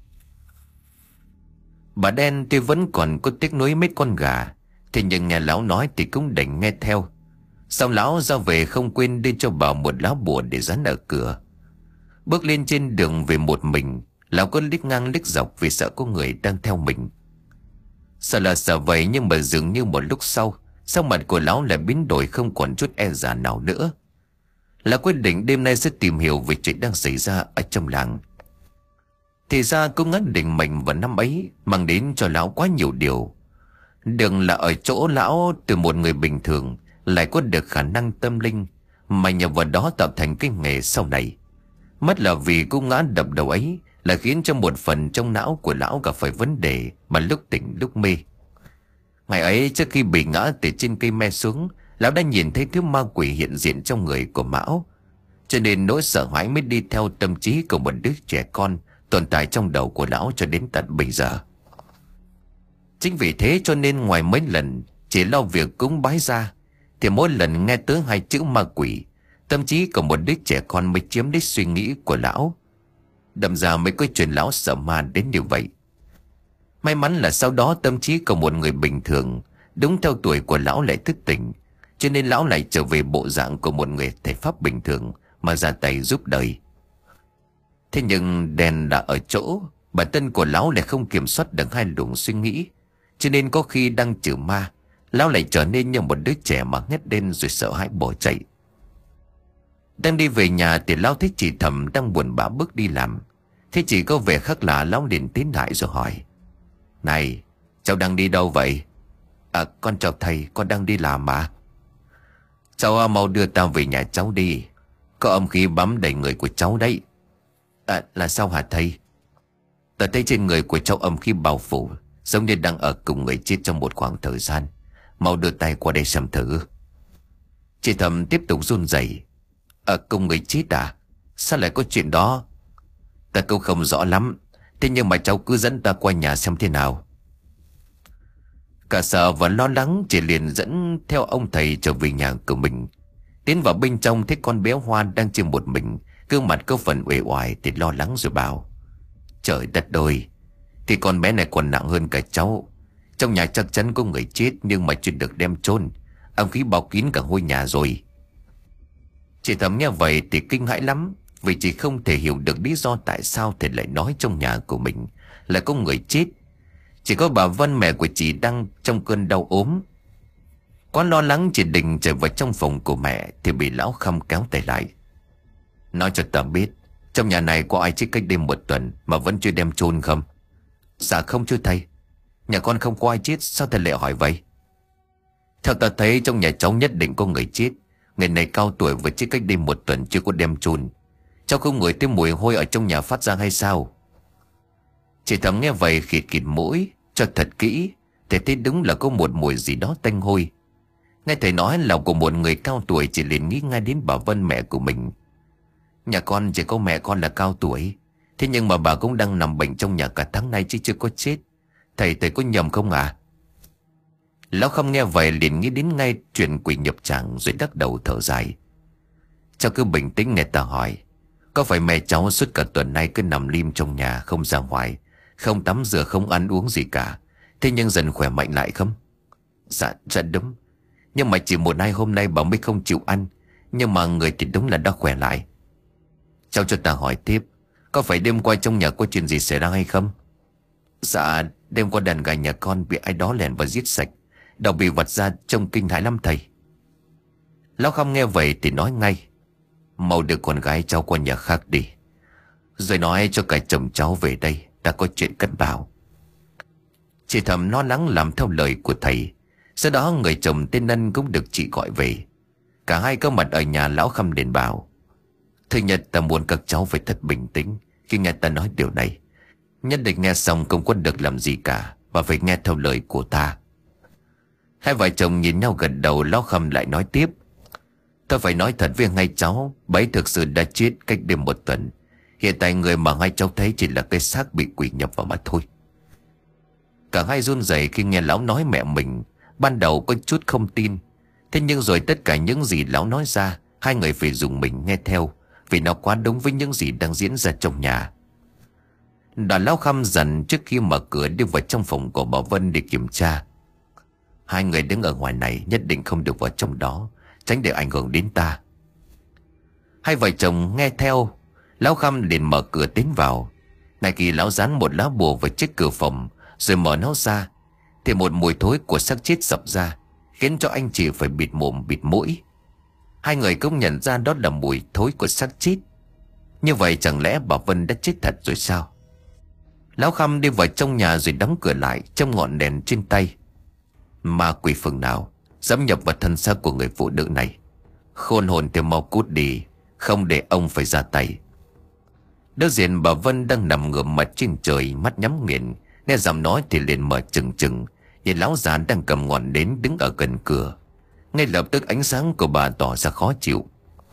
Bà đen tuy vẫn còn có tiếc nuối mấy con gà, thì nhưng nghe lão nói thì cũng đành nghe theo. Xong lão ra về không quên đưa cho bà một lá bùa để dán ở cửa. Bước lên trên đường về một mình, lão có liếc ngang liếc dọc vì sợ có người đang theo mình. Sợ là sợ vậy, nhưng mà dường như một lúc sau, sắc mặt của lão lại biến đổi không còn chút e dè nào nữa. Lão quyết định đêm nay sẽ tìm hiểu về chuyện đang xảy ra ở trong làng. Thì ra cũng ngắt định mệnh vào năm ấy mang đến cho lão quá nhiều điều. Đừng là ở chỗ lão từ một người bình thường lại có được khả năng tâm linh, mà nhờ vào đó tạo thành cái nghề sau này. Mất là vì cú ngã đập đầu ấy là khiến cho một phần trong não của lão gặp phải vấn đề mà lúc tỉnh lúc mê. Ngày ấy trước khi bị ngã từ trên cây me xuống, lão đã nhìn thấy thứ ma quỷ hiện diện trong người của Mão, cho nên nỗi sợ hãi mới đi theo tâm trí của một đứa trẻ con tồn tại trong đầu của lão cho đến tận bây giờ. Chính vì thế cho nên ngoài mấy lần chỉ lo việc cúng bái ra, thì mỗi lần nghe tới hai chữ ma quỷ, tâm trí của một đứa trẻ con mới chiếm lấy suy nghĩ của lão. Đâm ra mới có chuyện lão sợ ma đến như vậy. May mắn là sau đó tâm trí của một người bình thường đúng theo tuổi của lão lại thức tỉnh, cho nên lão lại trở về bộ dạng của một người thể pháp bình thường mà ra tay giúp đời. Thế nhưng đèn đã ở chỗ bản thân của lão lại không kiểm soát được hai luồng suy nghĩ, cho nên có khi đang trừ ma, lão lại trở nên như một đứa trẻ mà hét lên rồi sợ hãi bỏ chạy. Đang đi về nhà thì lão thấy chị Thầm đang buồn bã bước đi làm. Thế chị có vẻ khác lạ, lão liền tiến lại rồi hỏi: Này, cháu đang đi đâu vậy? À, con chào thầy, con đang đi làm mà. Cháu mau đưa tao về nhà cháu đi, có âm khí bám đầy người của cháu đấy. À, là sao hả thầy? Tao thấy trên người của cháu âm khí bao phủ, giống như đang ở cùng người chết trong một khoảng thời gian. Mau đưa tay qua đây xem thử. Chị Thầm tiếp tục run rẩy. Ở cùng người chết à? Sao lại có chuyện đó? Ta cũng không rõ lắm, thế nhưng mà cháu cứ dẫn ta qua nhà xem thế nào. Cả sợ và lo lắng, chị liền dẫn theo ông thầy trở về nhà của mình. Tiến vào bên trong thấy con bé Hoa đang chơi một mình, gương mặt có phần uể oải thì lo lắng rồi bảo: Trời đất ơi, thì con bé này còn nặng hơn cả cháu. Trong nhà chắc chắn có người chết, nhưng mà chưa được đem chôn, âm khí bao kín cả ngôi nhà rồi. Chị Thầm nghe vậy thì kinh hãi lắm, vì chị không thể hiểu được lý do tại sao thầy lại nói trong nhà của mình lại có người chết. Chỉ có bà Vân, mẹ của chị, đang trong cơn đau ốm. Quá lo lắng, chị định trở vào trong phòng của mẹ thì bị lão Khăm kéo tay lại. Nói cho ta biết, trong nhà này có ai chết cách đây một tuần mà vẫn chưa đem chôn không? Dạ không thưa thầy, nhà con không có ai chết. Sao thầy lại hỏi vậy? Theo ta thấy trong nhà cháu nhất định có người chết. Người này cao tuổi vừa chết cách đây một tuần chưa có đem chôn. Cháu không ngửi thấy mùi hôi ở trong nhà phát ra hay sao? Chị Thầm nghe vậy khịt khịt mũi cho thật kỹ, thì thấy đúng là có một mùi gì đó tanh hôi. Nghe thầy nói là của một người cao tuổi, chị liền nghĩ ngay đến bà Vân, mẹ của mình. Nhà con chỉ có mẹ con là cao tuổi, thế nhưng mà bà cũng đang nằm bệnh trong nhà cả tháng nay chứ chưa có chết. Thầy thầy có nhầm không à? Lão Khăm nghe vậy liền nghĩ đến ngay chuyện quỷ nhập tràng rồi lắc đầu thở dài. Cháu cứ bình tĩnh nghe ta hỏi, có phải mẹ cháu suốt cả tuần nay cứ nằm lim trong nhà không ra ngoài, Không tắm rửa, không ăn uống gì cả. Thế nhưng dần khỏe mạnh lại không? Dạ, dạ đúng. Nhưng mà chỉ một hai hôm nay bà mới không chịu ăn. Nhưng mà người thì đúng là đã khỏe lại. Cháu cho ta hỏi tiếp, có phải đêm qua trong nhà có chuyện gì xảy ra hay không? Dạ, đêm qua đàn gà nhà con bị ai đó lèn và giết sạch. Đầu bị vặt ra trông kinh hãi lắm thầy. Lão Khâm nghe vậy thì nói ngay: mau đưa con gái cháu qua nhà khác đi, rồi nói cho cả chồng cháu về đây, đã có chuyện cất bảo. Chị Thầm lo lắng làm theo lời của thầy. Sau đó người chồng tên Ân cũng được chị gọi về. Cả hai có mặt ở nhà lão Khâm liền bảo: thứ nhất, ta muốn các cháu phải thật bình tĩnh khi nghe ta nói điều này. Nhất định nghe xong không có được làm gì cả, và phải nghe theo lời của ta. Hai vợ chồng nhìn nhau gật đầu. Lão Khâm lại nói tiếp: tôi phải nói thật với ngay cháu, bà ấy thực sự đã chết cách đây một tuần. Hiện tại người mà hai cháu thấy chỉ là cái xác bị quỷ nhập vào mà thôi. Cả hai run rẩy khi nghe lão nói mẹ mình. Ban đầu có chút không tin, thế nhưng rồi tất cả những gì lão nói ra, hai người phải dùng mình nghe theo, vì nó quá đúng với những gì đang diễn ra trong nhà. Đoàn Lão Khâm dặn trước khi mở cửa đi vào trong phòng của bà Vân để kiểm tra: hai người đứng ở ngoài này, nhất định không được vào trong đó, tránh để ảnh hưởng đến ta. Hai vợ chồng nghe theo. Lão Khâm liền mở cửa tiến vào. Ngay khi lão dán một lá bùa vào chiếc cửa phòng rồi mở nó ra, thì một mùi thối của xác chết sập ra, khiến cho anh chị phải bịt mồm bịt mũi. Hai người cũng nhận ra đó là mùi thối của xác chết. Như vậy chẳng lẽ bà Vân đã chết thật rồi sao? Lão Khâm đi vào trong nhà rồi đóng cửa lại, trong ngọn đèn trên tay. Ma quỷ phường nào dám nhập vào thân xác của người phụ nữ này? Khôn hồn thì mau cút đi, không để ông phải ra tay. Đối diện bà Vân đang nằm ngửa mặt trên trời, mắt nhắm nghiền. Nghe giọng nói thì liền mở trừng trừng, nhìn lão già đang cầm ngọn nến đứng ở gần cửa. Ngay lập tức ánh sáng của bà tỏ ra khó chịu.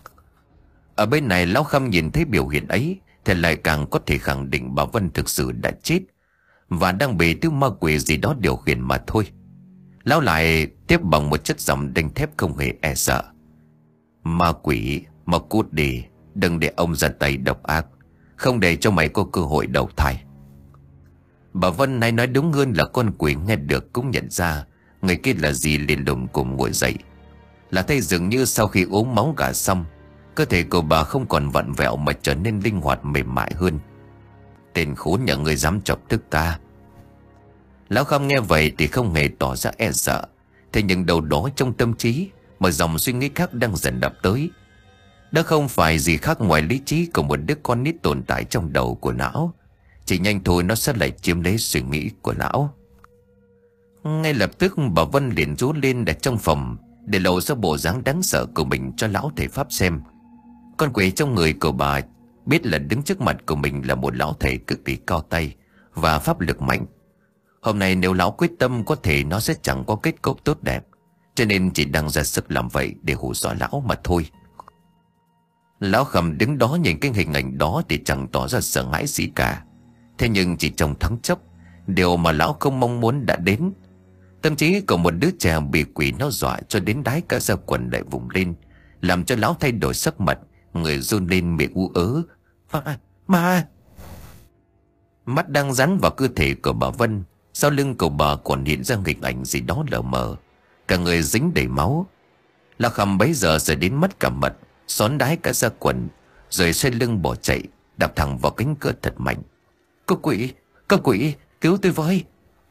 Ở bên này Lão Khâm nhìn thấy biểu hiện ấy thì lại càng có thể khẳng định bà Vân thực sự đã chết và đang bị thứ ma quỷ gì đó điều khiển mà thôi. Lão lại tiếp bằng một chất giọng đanh thép không hề e sợ: ma quỷ, mà cút đi, đừng để ông ra tay độc ác, không để cho mày có cơ hội đầu thai. Bà Vân này nói đúng hơn là con quỷ nghe được cũng nhận ra người kia là gì, liền lùng cùng ngồi dậy. Là thấy dường như sau khi uống máu gà xong, cơ thể của bà không còn vặn vẹo mà trở nên linh hoạt mềm mại hơn. Tên khốn nhà người dám chọc tức ta. Lão Khâm nghe vậy thì không hề tỏ ra e sợ, thế nhưng đâu đó trong tâm trí một dòng suy nghĩ khác đang dần đập tới. Đó không phải gì khác ngoài lý trí của một đứa con nít tồn tại trong đầu của lão. Chỉ nhanh thôi nó sẽ lại chiếm lấy suy nghĩ của lão. Ngay lập tức bà Vân liền rú lên đặt trong phòng, để lộ ra bộ dáng đáng sợ của mình cho lão thầy pháp xem. Con quỷ trong người của bà biết là đứng trước mặt của mình là một lão thầy cực kỳ cao tay và pháp lực mạnh. Hôm nay nếu lão quyết tâm, có thể nó sẽ chẳng có kết cục tốt đẹp, cho nên chỉ đang ra sức làm vậy để hù dọa lão mà thôi. Lão Khâm đứng đó nhìn cái hình ảnh đó thì chẳng tỏ ra sợ hãi gì cả. Thế nhưng chỉ trong thoáng chốc, điều mà lão không mong muốn đã đến. Tâm trí của một đứa trẻ bị quỷ nó dọa cho đến đái cả da quần lại vùng lên, làm cho lão thay đổi sắc mặt, người run lên miệng ú ớ: Ma, ma. Mắt đang dán vào cơ thể của bà Vân, sau lưng của bà còn hiện ra hình ảnh gì đó lờ mờ, cả người dính đầy máu. Lão Khâm bấy giờ giờ đến mất cả mật, xón đái cả da quần, rồi xoay lưng bỏ chạy, đạp thẳng vào cánh cửa thật mạnh. Có quỷ, có quỷ, cứu tôi với.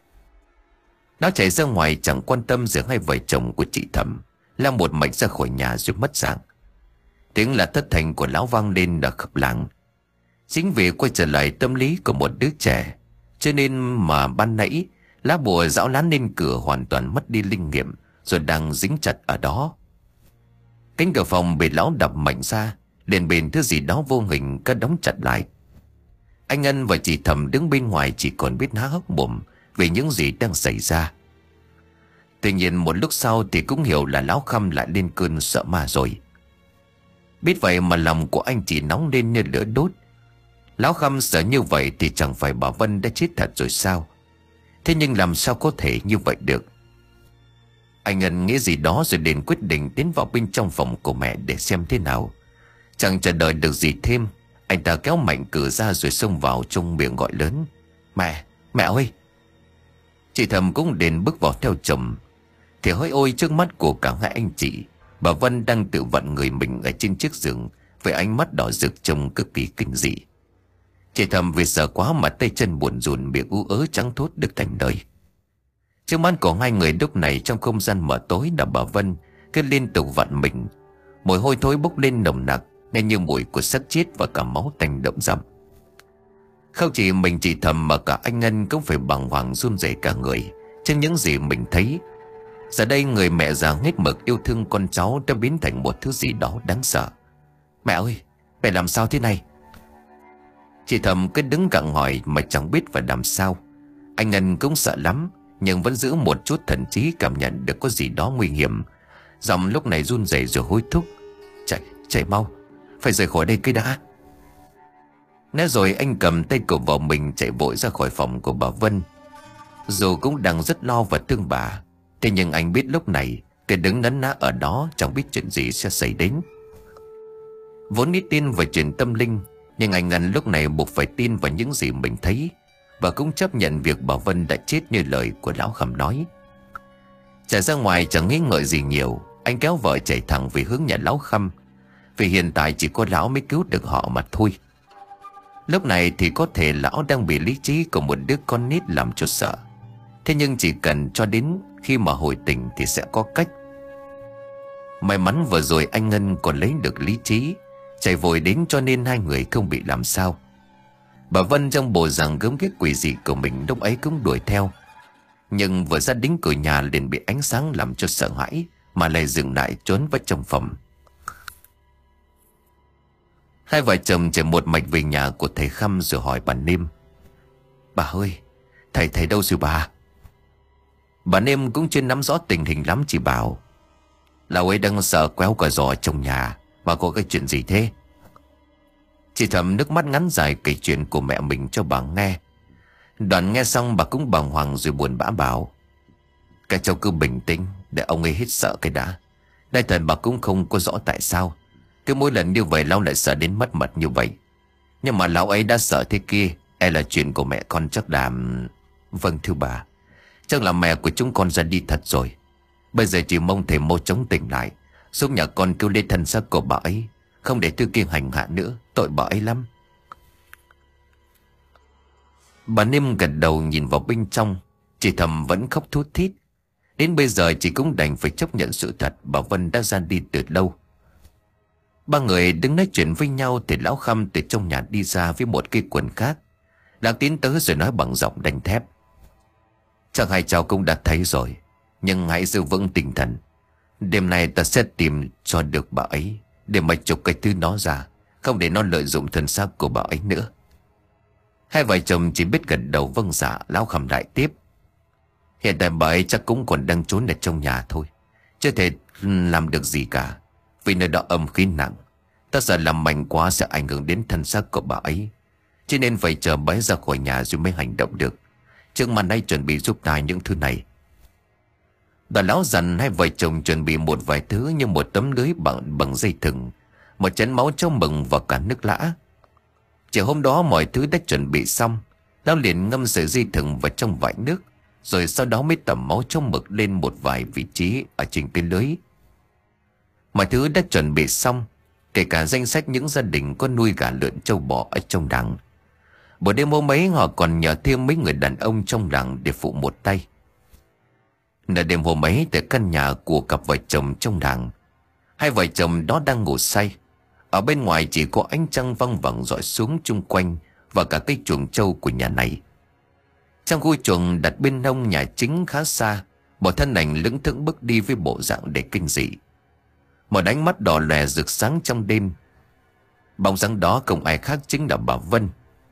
Nó chạy ra ngoài chẳng quan tâm giữa hai vợ chồng của chị Thầm, lao một mạch ra khỏi nhà rồi mất dạng. Tiếng là thất thành của lão vang lên ở khắp làng. Chính vì quay trở lại tâm lý của một đứa trẻ, cho nên mà ban nãy lá bùa dão lán lên cửa hoàn toàn mất đi linh nghiệm, rồi đang dính chặt ở đó. Cánh cửa phòng bị lão đập mạnh ra, liền bền thứ gì đó vô hình cứ đóng chặt lại. Anh Ân và chị Thầm đứng bên ngoài chỉ còn biết há hốc mồm về những gì đang xảy ra. Tuy nhiên một lúc sau thì cũng hiểu là lão Khâm lại lên cơn sợ ma rồi. Biết vậy mà lòng của anh chị nóng lên như lửa đốt. Lão Khâm sợ như vậy thì chẳng phải bà Vân đã chết thật rồi sao? Thế nhưng làm sao có thể như vậy được? Anh Ân nghĩ gì đó rồi liền quyết định tiến vào bên trong phòng của mẹ để xem thế nào. Chẳng chờ đợi được gì thêm, anh ta kéo mạnh cửa ra rồi xông vào trong miệng gọi lớn: Mẹ, Mẹ ơi! Chị Thầm cũng đến bước vào theo chồng. Thì hỡi ôi, trước mắt của cả hai anh chị, bà Vân đang tự vặn người mình ở trên chiếc giường với ánh mắt đỏ rực trông cực kỳ kinh dị. Chị Thầm vì sợ quá mà tay chân buồn rùn, miệng ú ớ trắng thốt được thành lời. Trước mắt của hai người lúc này trong không gian mờ tối là bà Vân cứ liên tục vặn mình. Mùi hôi thối bốc lên nồng nặc, nghe như mùi của xác chết và cả máu tanh đậm dặm. Không chỉ mình chị Thầm mà cả anh Ngân cũng phải bàng hoàng run rẩy cả người trước những gì mình thấy. Giờ đây người mẹ già hết mực yêu thương con cháu đã biến thành một thứ gì đó đáng sợ. Mẹ ơi! Mẹ làm sao thế này? Chị Thầm cứ đứng cặng hỏi mà chẳng biết phải làm sao. Anh Ngân cũng sợ lắm, nhưng vẫn giữ một chút thần trí cảm nhận được có gì đó nguy hiểm. Giọng lúc này run rẩy rồi hối thúc: Chạy, chạy mau, phải rời khỏi đây cái đã. Nói rồi anh cầm tay của vợ mình chạy vội ra khỏi phòng của bà Vân. Dù cũng đang rất lo và thương bà, thế nhưng anh biết lúc này cứ đứng nấn ná ở đó chẳng biết chuyện gì sẽ xảy đến. Vốn ít tin về chuyện tâm linh, nhưng anh Ngân lúc này buộc phải tin vào những gì mình thấy, và cũng chấp nhận việc bà Vân đã chết như lời của lão Khầm nói. Chạy ra ngoài chẳng nghĩ ngợi gì nhiều, anh kéo vợ chạy thẳng về hướng nhà lão Khăm, vì hiện tại chỉ có lão mới cứu được họ mà thôi. Lúc này thì có thể lão đang bị lý trí của một đứa con nít làm cho sợ, thế nhưng chỉ cần cho đến khi mà hồi tỉnh thì sẽ có cách. May mắn vừa rồi anh Ngân còn lấy được lý trí, chạy vội đến cho nên hai người không bị làm sao. Bà Vân trong bộ dạng gớm ghiếc quỷ dị của mình lúc ấy cũng đuổi theo, nhưng vừa ra đến cửa nhà liền bị ánh sáng làm cho sợ hãi mà lại dừng lại trốn vào trong phòng. Hai vợ chồng chạy một mạch về nhà của thầy Khăm rồi hỏi bà Niêm: Bà ơi, thầy thầy đâu rồi bà? Bà Niêm cũng chưa nắm rõ tình hình lắm, chỉ bảo: Lão ấy đang sợ quéo cả giò trong nhà. Mà có cái chuyện gì thế? Chị Thầm nước mắt ngắn dài kể chuyện của mẹ mình cho bà nghe. Đoạn nghe xong bà cũng bàng hoàng rồi buồn bã bảo: Các cháu cứ bình tĩnh để ông ấy hết sợ cái đã. Đại thần bà cũng không có rõ tại sao cứ mỗi lần như vậy lão lại sợ đến mất mật như vậy. Nhưng mà lão ấy đã sợ thế kia, e là chuyện của mẹ con chắc là... Vâng thưa bà, chắc là mẹ của chúng con ra đi thật rồi. Bây giờ chỉ mong thầy mau chóng tỉnh lại, giúp nhà con cứu lấy thân xác của bà ấy, không để thứ kia hành hạ nữa, tội bà ấy lắm. Bà Niêm gật đầu nhìn vào bên trong. Chị Thầm vẫn khóc thút thít. Đến bây giờ chị cũng đành phải chấp nhận sự thật bà Vân đã ra đi từ lâu. Ba người đứng nói chuyện với nhau thì lão Khăm từ trong nhà đi ra với một cái quần khác. Lão tiến tới rồi nói bằng giọng đanh thép: Chắc hai cháu cũng đã thấy rồi, nhưng hãy giữ vững tinh thần. Đêm nay ta sẽ tìm cho được bà ấy, để mà chụp cái thứ đó ra, không để nó lợi dụng thân xác của bà ấy nữa. Hai vợ chồng chỉ biết gật đầu vâng dạ. Lão Khăm đại tiếp: Hiện tại bà ấy chắc cũng còn đang trốn ở trong nhà thôi, chưa thể làm được gì cả, vì nơi đó âm khí nặng. Ta sợ làm mạnh quá sẽ ảnh hưởng đến thân xác của bà ấy, cho nên phải chờ bà ấy ra khỏi nhà rồi mới hành động được. Trước mà nay chuẩn bị giúp ta những thứ này. Bà lão dặn hai vợ chồng chuẩn bị một vài thứ như một tấm lưới bằng bằng dây thừng, một chén máu trong mừng và cả nước lã. Chiều hôm đó mọi thứ đã chuẩn bị xong, lão liền ngâm sợi dây thừng vào trong vại nước, rồi sau đó mới tẩm máu trong mực lên một vài vị trí ở trên cái lưới. Mọi thứ đã chuẩn bị xong, kể cả danh sách những gia đình có nuôi gà lợn trâu bò ở trong làng. Buổi đêm hôm ấy họ còn nhờ thêm mấy người đàn ông trong làng để phụ một tay. Nửa đêm hôm ấy tại căn nhà của cặp vợ chồng trong làng, hai vợ chồng đó đang ngủ say. Ở bên ngoài chỉ có ánh trăng văng vẳng rọi xuống chung quanh và cả cái chuồng trâu của nhà này. Trong khu chuồng đặt bên hông nhà chính khá xa, một thân ảnh lững thững bước đi với bộ dạng đầy kinh dị. Một ánh mắt đỏ lòe rực sáng trong đêm. Bóng dáng đó không ai khác chính là bà Vân.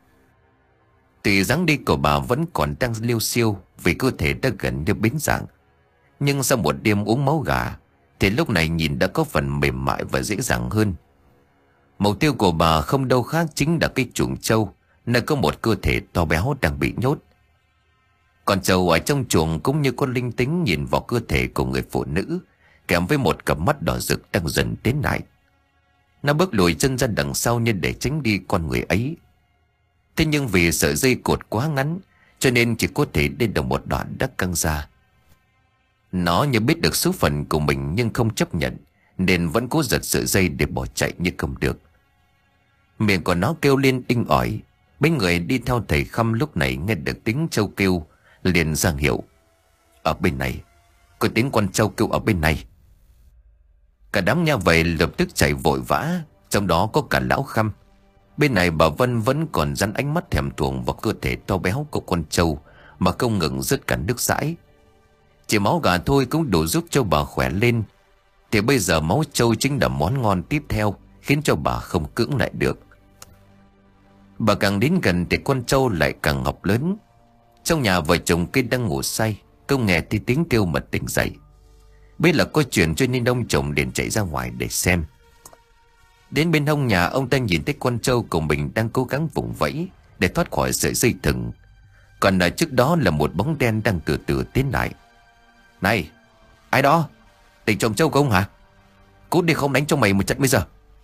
Tuy dáng đi của bà vẫn còn đang liêu xiêu vì cơ thể đã gần như biến dạng, nhưng sau một đêm uống máu gà thì lúc này nhìn đã có phần mềm mại và dễ dàng hơn. Mục tiêu của bà không đâu khác chính là cái chuồng trâu, nơi có một cơ thể to béo đang bị nhốt. Con trâu ở trong chuồng cũng như con linh tính nhìn vào cơ thể của người phụ nữ, kèm với một cặp mắt đỏ rực đang dần tiến lại. Nó bước lùi chân ra đằng sau như để tránh đi con người ấy. Thế nhưng vì sợi dây cột quá ngắn, cho nên chỉ có thể đi được một đoạn đã căng ra. Nó như biết được số phận của mình nhưng không chấp nhận, nên vẫn cố giật sợi dây để bỏ chạy nhưng không được. Miệng của nó kêu lên inh ỏi. Mấy người đi theo thầy Khăm lúc này nghe được tiếng trâu kêu, liền ra hiệu. Ở bên này, có tiếng con trâu kêu ở bên này. Cả đám nha vậy lập tức chạy vội vã, trong đó có cả lão Khăm. Bên này bà Vân vẫn còn dán ánh mắt thèm thuồng vào cơ thể to béo của con trâu mà không ngừng rớt cả nước dãi. Chỉ máu gà thôi cũng đủ giúp cho bà khỏe lên, thì bây giờ máu trâu chính là món ngon tiếp theo, khiến cho bà không cưỡng lại được. Bà càng đến gần thì con trâu lại càng ngọc lớn. Trong nhà vợ chồng kia đang ngủ say, không nghe thì tiếng kêu mà tỉnh dậy. Biết là có chuyện cho nên ông chồng liền chạy ra ngoài để xem. Đến bên hông nhà, ông ta nhìn thấy con trâu của mình đang cố gắng vùng vẫy để thoát khỏi sợi dây thừng. Còn ở trước đó là một bóng đen đang từ từ tiến lại. Này, ai đó? Tỉnh chồng trâu của ông hả? Cút đi, không đánh cho mày một trận bây giờ.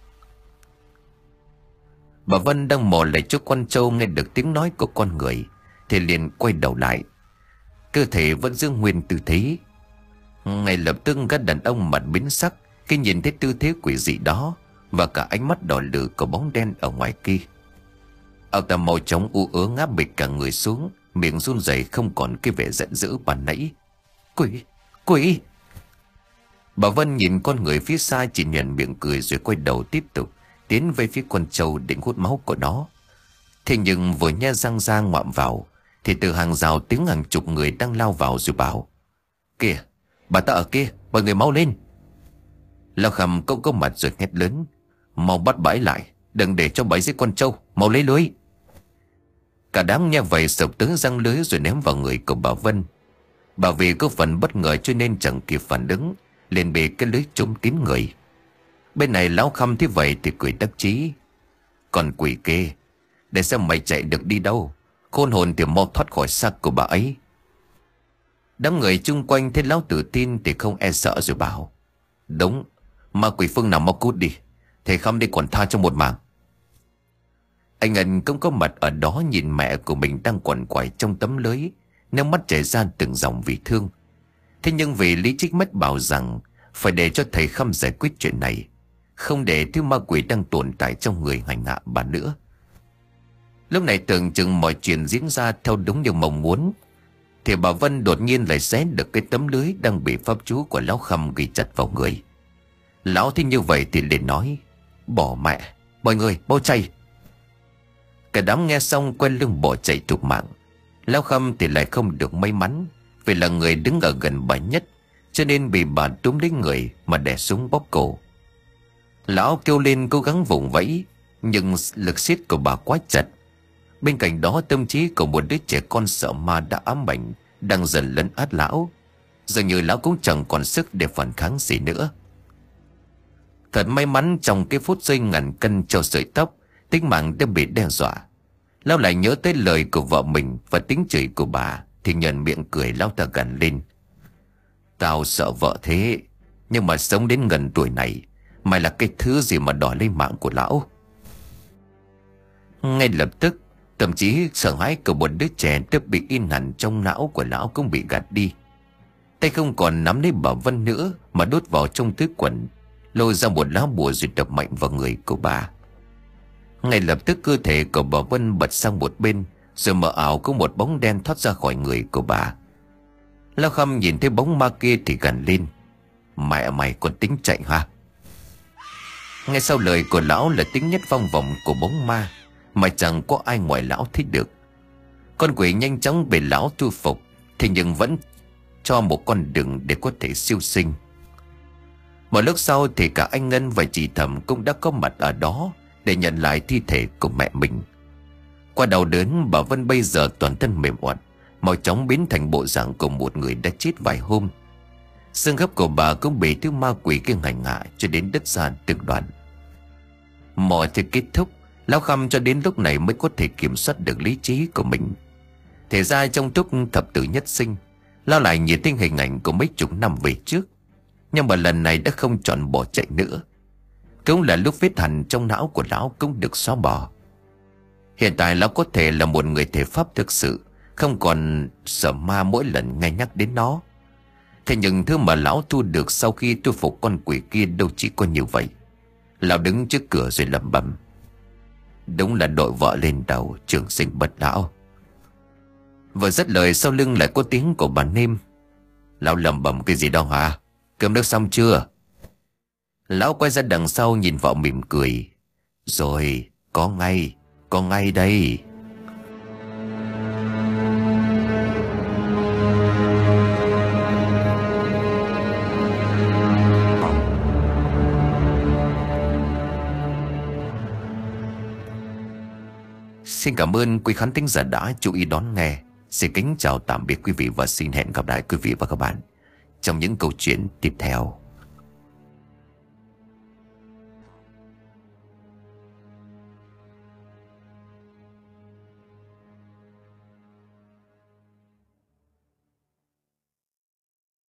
Bà Vân đang mò lại chỗ con trâu nghe được tiếng nói của con người thì liền quay đầu lại. Cơ thể vẫn giữ nguyên tư thế. Ngay lập tức các đàn ông mặt biến sắc khi nhìn thấy tư thế quỷ dị đó và cả ánh mắt đỏ lửa của bóng đen ở ngoài kia. Ông ta mau chóng u ớ ngáp bịch cả người xuống, miệng run rẩy không còn cái vẻ giận dữ ban nãy. Quỷ, quỷ! Bà Vân nhìn con người phía xa chỉ nhoẻn miệng cười rồi quay đầu tiếp tục tiến về phía con trâu định hút máu của nó. Thế nhưng vừa nhe răng ra ngoạm vào thì từ hàng rào tiếng hàng chục người đang lao vào rồi bảo: Kìa, bà ta ở kia, mọi người mau lên! Lão Khăm cũng có mặt rồi hét lớn: Mau bắt bãi lại, đừng để cho bẫy giết con trâu, mau lấy lưới! Cả đám nghe vậy sập tới răng lưới rồi ném vào người của bà Vân. Bà vì có phần bất ngờ cho nên chẳng kịp phản ứng, liền bị cái lưới trúng kín người. Bên này lão Khăm thế vậy thì cười đắc chí: Còn quỷ kê, để xem mày chạy được đi đâu, khôn hồn thì mau thoát khỏi xác của bà ấy. Đám người chung quanh thấy lão tự tin thì không e sợ rồi bảo: Đúng, ma quỷ phương nào mau cút đi, thầy Khăm đi còn tha cho một mạng. Anh Ân cũng có mặt ở đó nhìn mẹ của mình đang quằn quại trong tấm lưới, nước mắt chảy ra từng dòng vì thương. Thế nhưng vì lý trí mách bảo rằng phải để cho thầy Khăm giải quyết chuyện này, không để thứ ma quỷ đang tồn tại trong người hành hạ bà nữa. Lúc này tưởng chừng mọi chuyện diễn ra theo đúng như mong muốn, thì bà Vân đột nhiên lại xé được cái tấm lưới đang bị pháp chú của lão Khăm ghi chặt vào người. Lão thấy như vậy thì liền nói: Bỏ mẹ, mọi người mau chạy! Cả đám nghe xong quay lưng bỏ chạy thục mạng. Lão Khăm thì lại không được may mắn, vì là người đứng ở gần bà nhất, cho nên bị bà túm lấy người mà đè súng bóp cổ. Lão kêu lên cố gắng vùng vẫy, nhưng lực siết của bà quá chặt. Bên cạnh đó tâm trí của một đứa trẻ con sợ ma đã ám ảnh đang dần lấn át lão. Dường như lão cũng chẳng còn sức để phản kháng gì nữa. Thật may mắn trong cái phút giây ngàn cân treo sợi tóc, tính mạng đã bị đe dọa. Lão lại nhớ tới lời của vợ mình và tiếng chửi của bà thì nhuận miệng cười. Lão ta gằn lên: Tao sợ vợ thế, nhưng mà sống đến gần tuổi này, mày là cái thứ gì mà đòi lấy mạng của lão? Ngay lập tức, thậm chí sợ hãi của một đứa trẻ đã bị in hẳn trong não của lão cũng bị gạt đi. Tay không còn nắm lấy bà Vân nữa mà đút vào trong túi quần, lôi ra một lá bùa rồi đập mạnh vào người của bà. Ngay lập tức cơ thể của bà Vân bật sang một bên, rồi mờ ảo có một bóng đen thoát ra khỏi người của bà. Lão Khăm nhìn thấy bóng ma kia thì gằn lên: Mẹ mày còn tính chạy hả? Ngay sau lời của lão là tiếng nhất vang vọng của bóng ma mà chẳng có ai ngoài lão thấy được. Con quỷ nhanh chóng bị lão thu phục, thế nhưng vẫn cho một con đường để có thể siêu sinh. Một lúc sau thì cả anh Ngân và chị Thẩm cũng đã có mặt ở đó để nhận lại thi thể của mẹ mình. Qua đau đớn, bà Vân bây giờ toàn thân mềm oặt, mau chóng biến thành bộ dạng của một người đã chết vài hôm. Xương khớp của bà cũng bị thứ ma quỷ kia hành hạ cho đến đứt ra từng đoạn. Mọi thứ kết thúc, lão Khăm cho đến lúc này mới có thể kiểm soát được lý trí của mình. Thế ra trong lúc thập tử nhất sinh, lão lại nhìn thấy hình ảnh của mấy chục năm về trước, nhưng mà lần này đã không chọn bỏ chạy nữa. Cũng là lúc vết hằn trong não của lão cũng được xóa bỏ. Hiện tại lão có thể là một người thể pháp thực sự, không còn sợ ma mỗi lần nghe nhắc đến nó. Thế nhưng thứ mà lão thu được sau khi tôi phục con quỷ kia đâu chỉ có nhiều vậy. Lão đứng trước cửa rồi lẩm bẩm: đúng là đội vợ lên đầu, trường sinh bất lão. Vừa dứt lời sau lưng lại có tiếng của bà Nêm: lão lẩm bẩm cái gì đó hả? Cơm nước xong chưa? Lão quay ra đằng sau nhìn vợ mỉm cười: rồi, có ngay, có ngay đây. Xin cảm ơn quý khán thính giả đã chú ý đón nghe. Xin kính chào tạm biệt quý vị và xin hẹn gặp lại quý vị và các bạn trong những câu chuyện tiếp theo.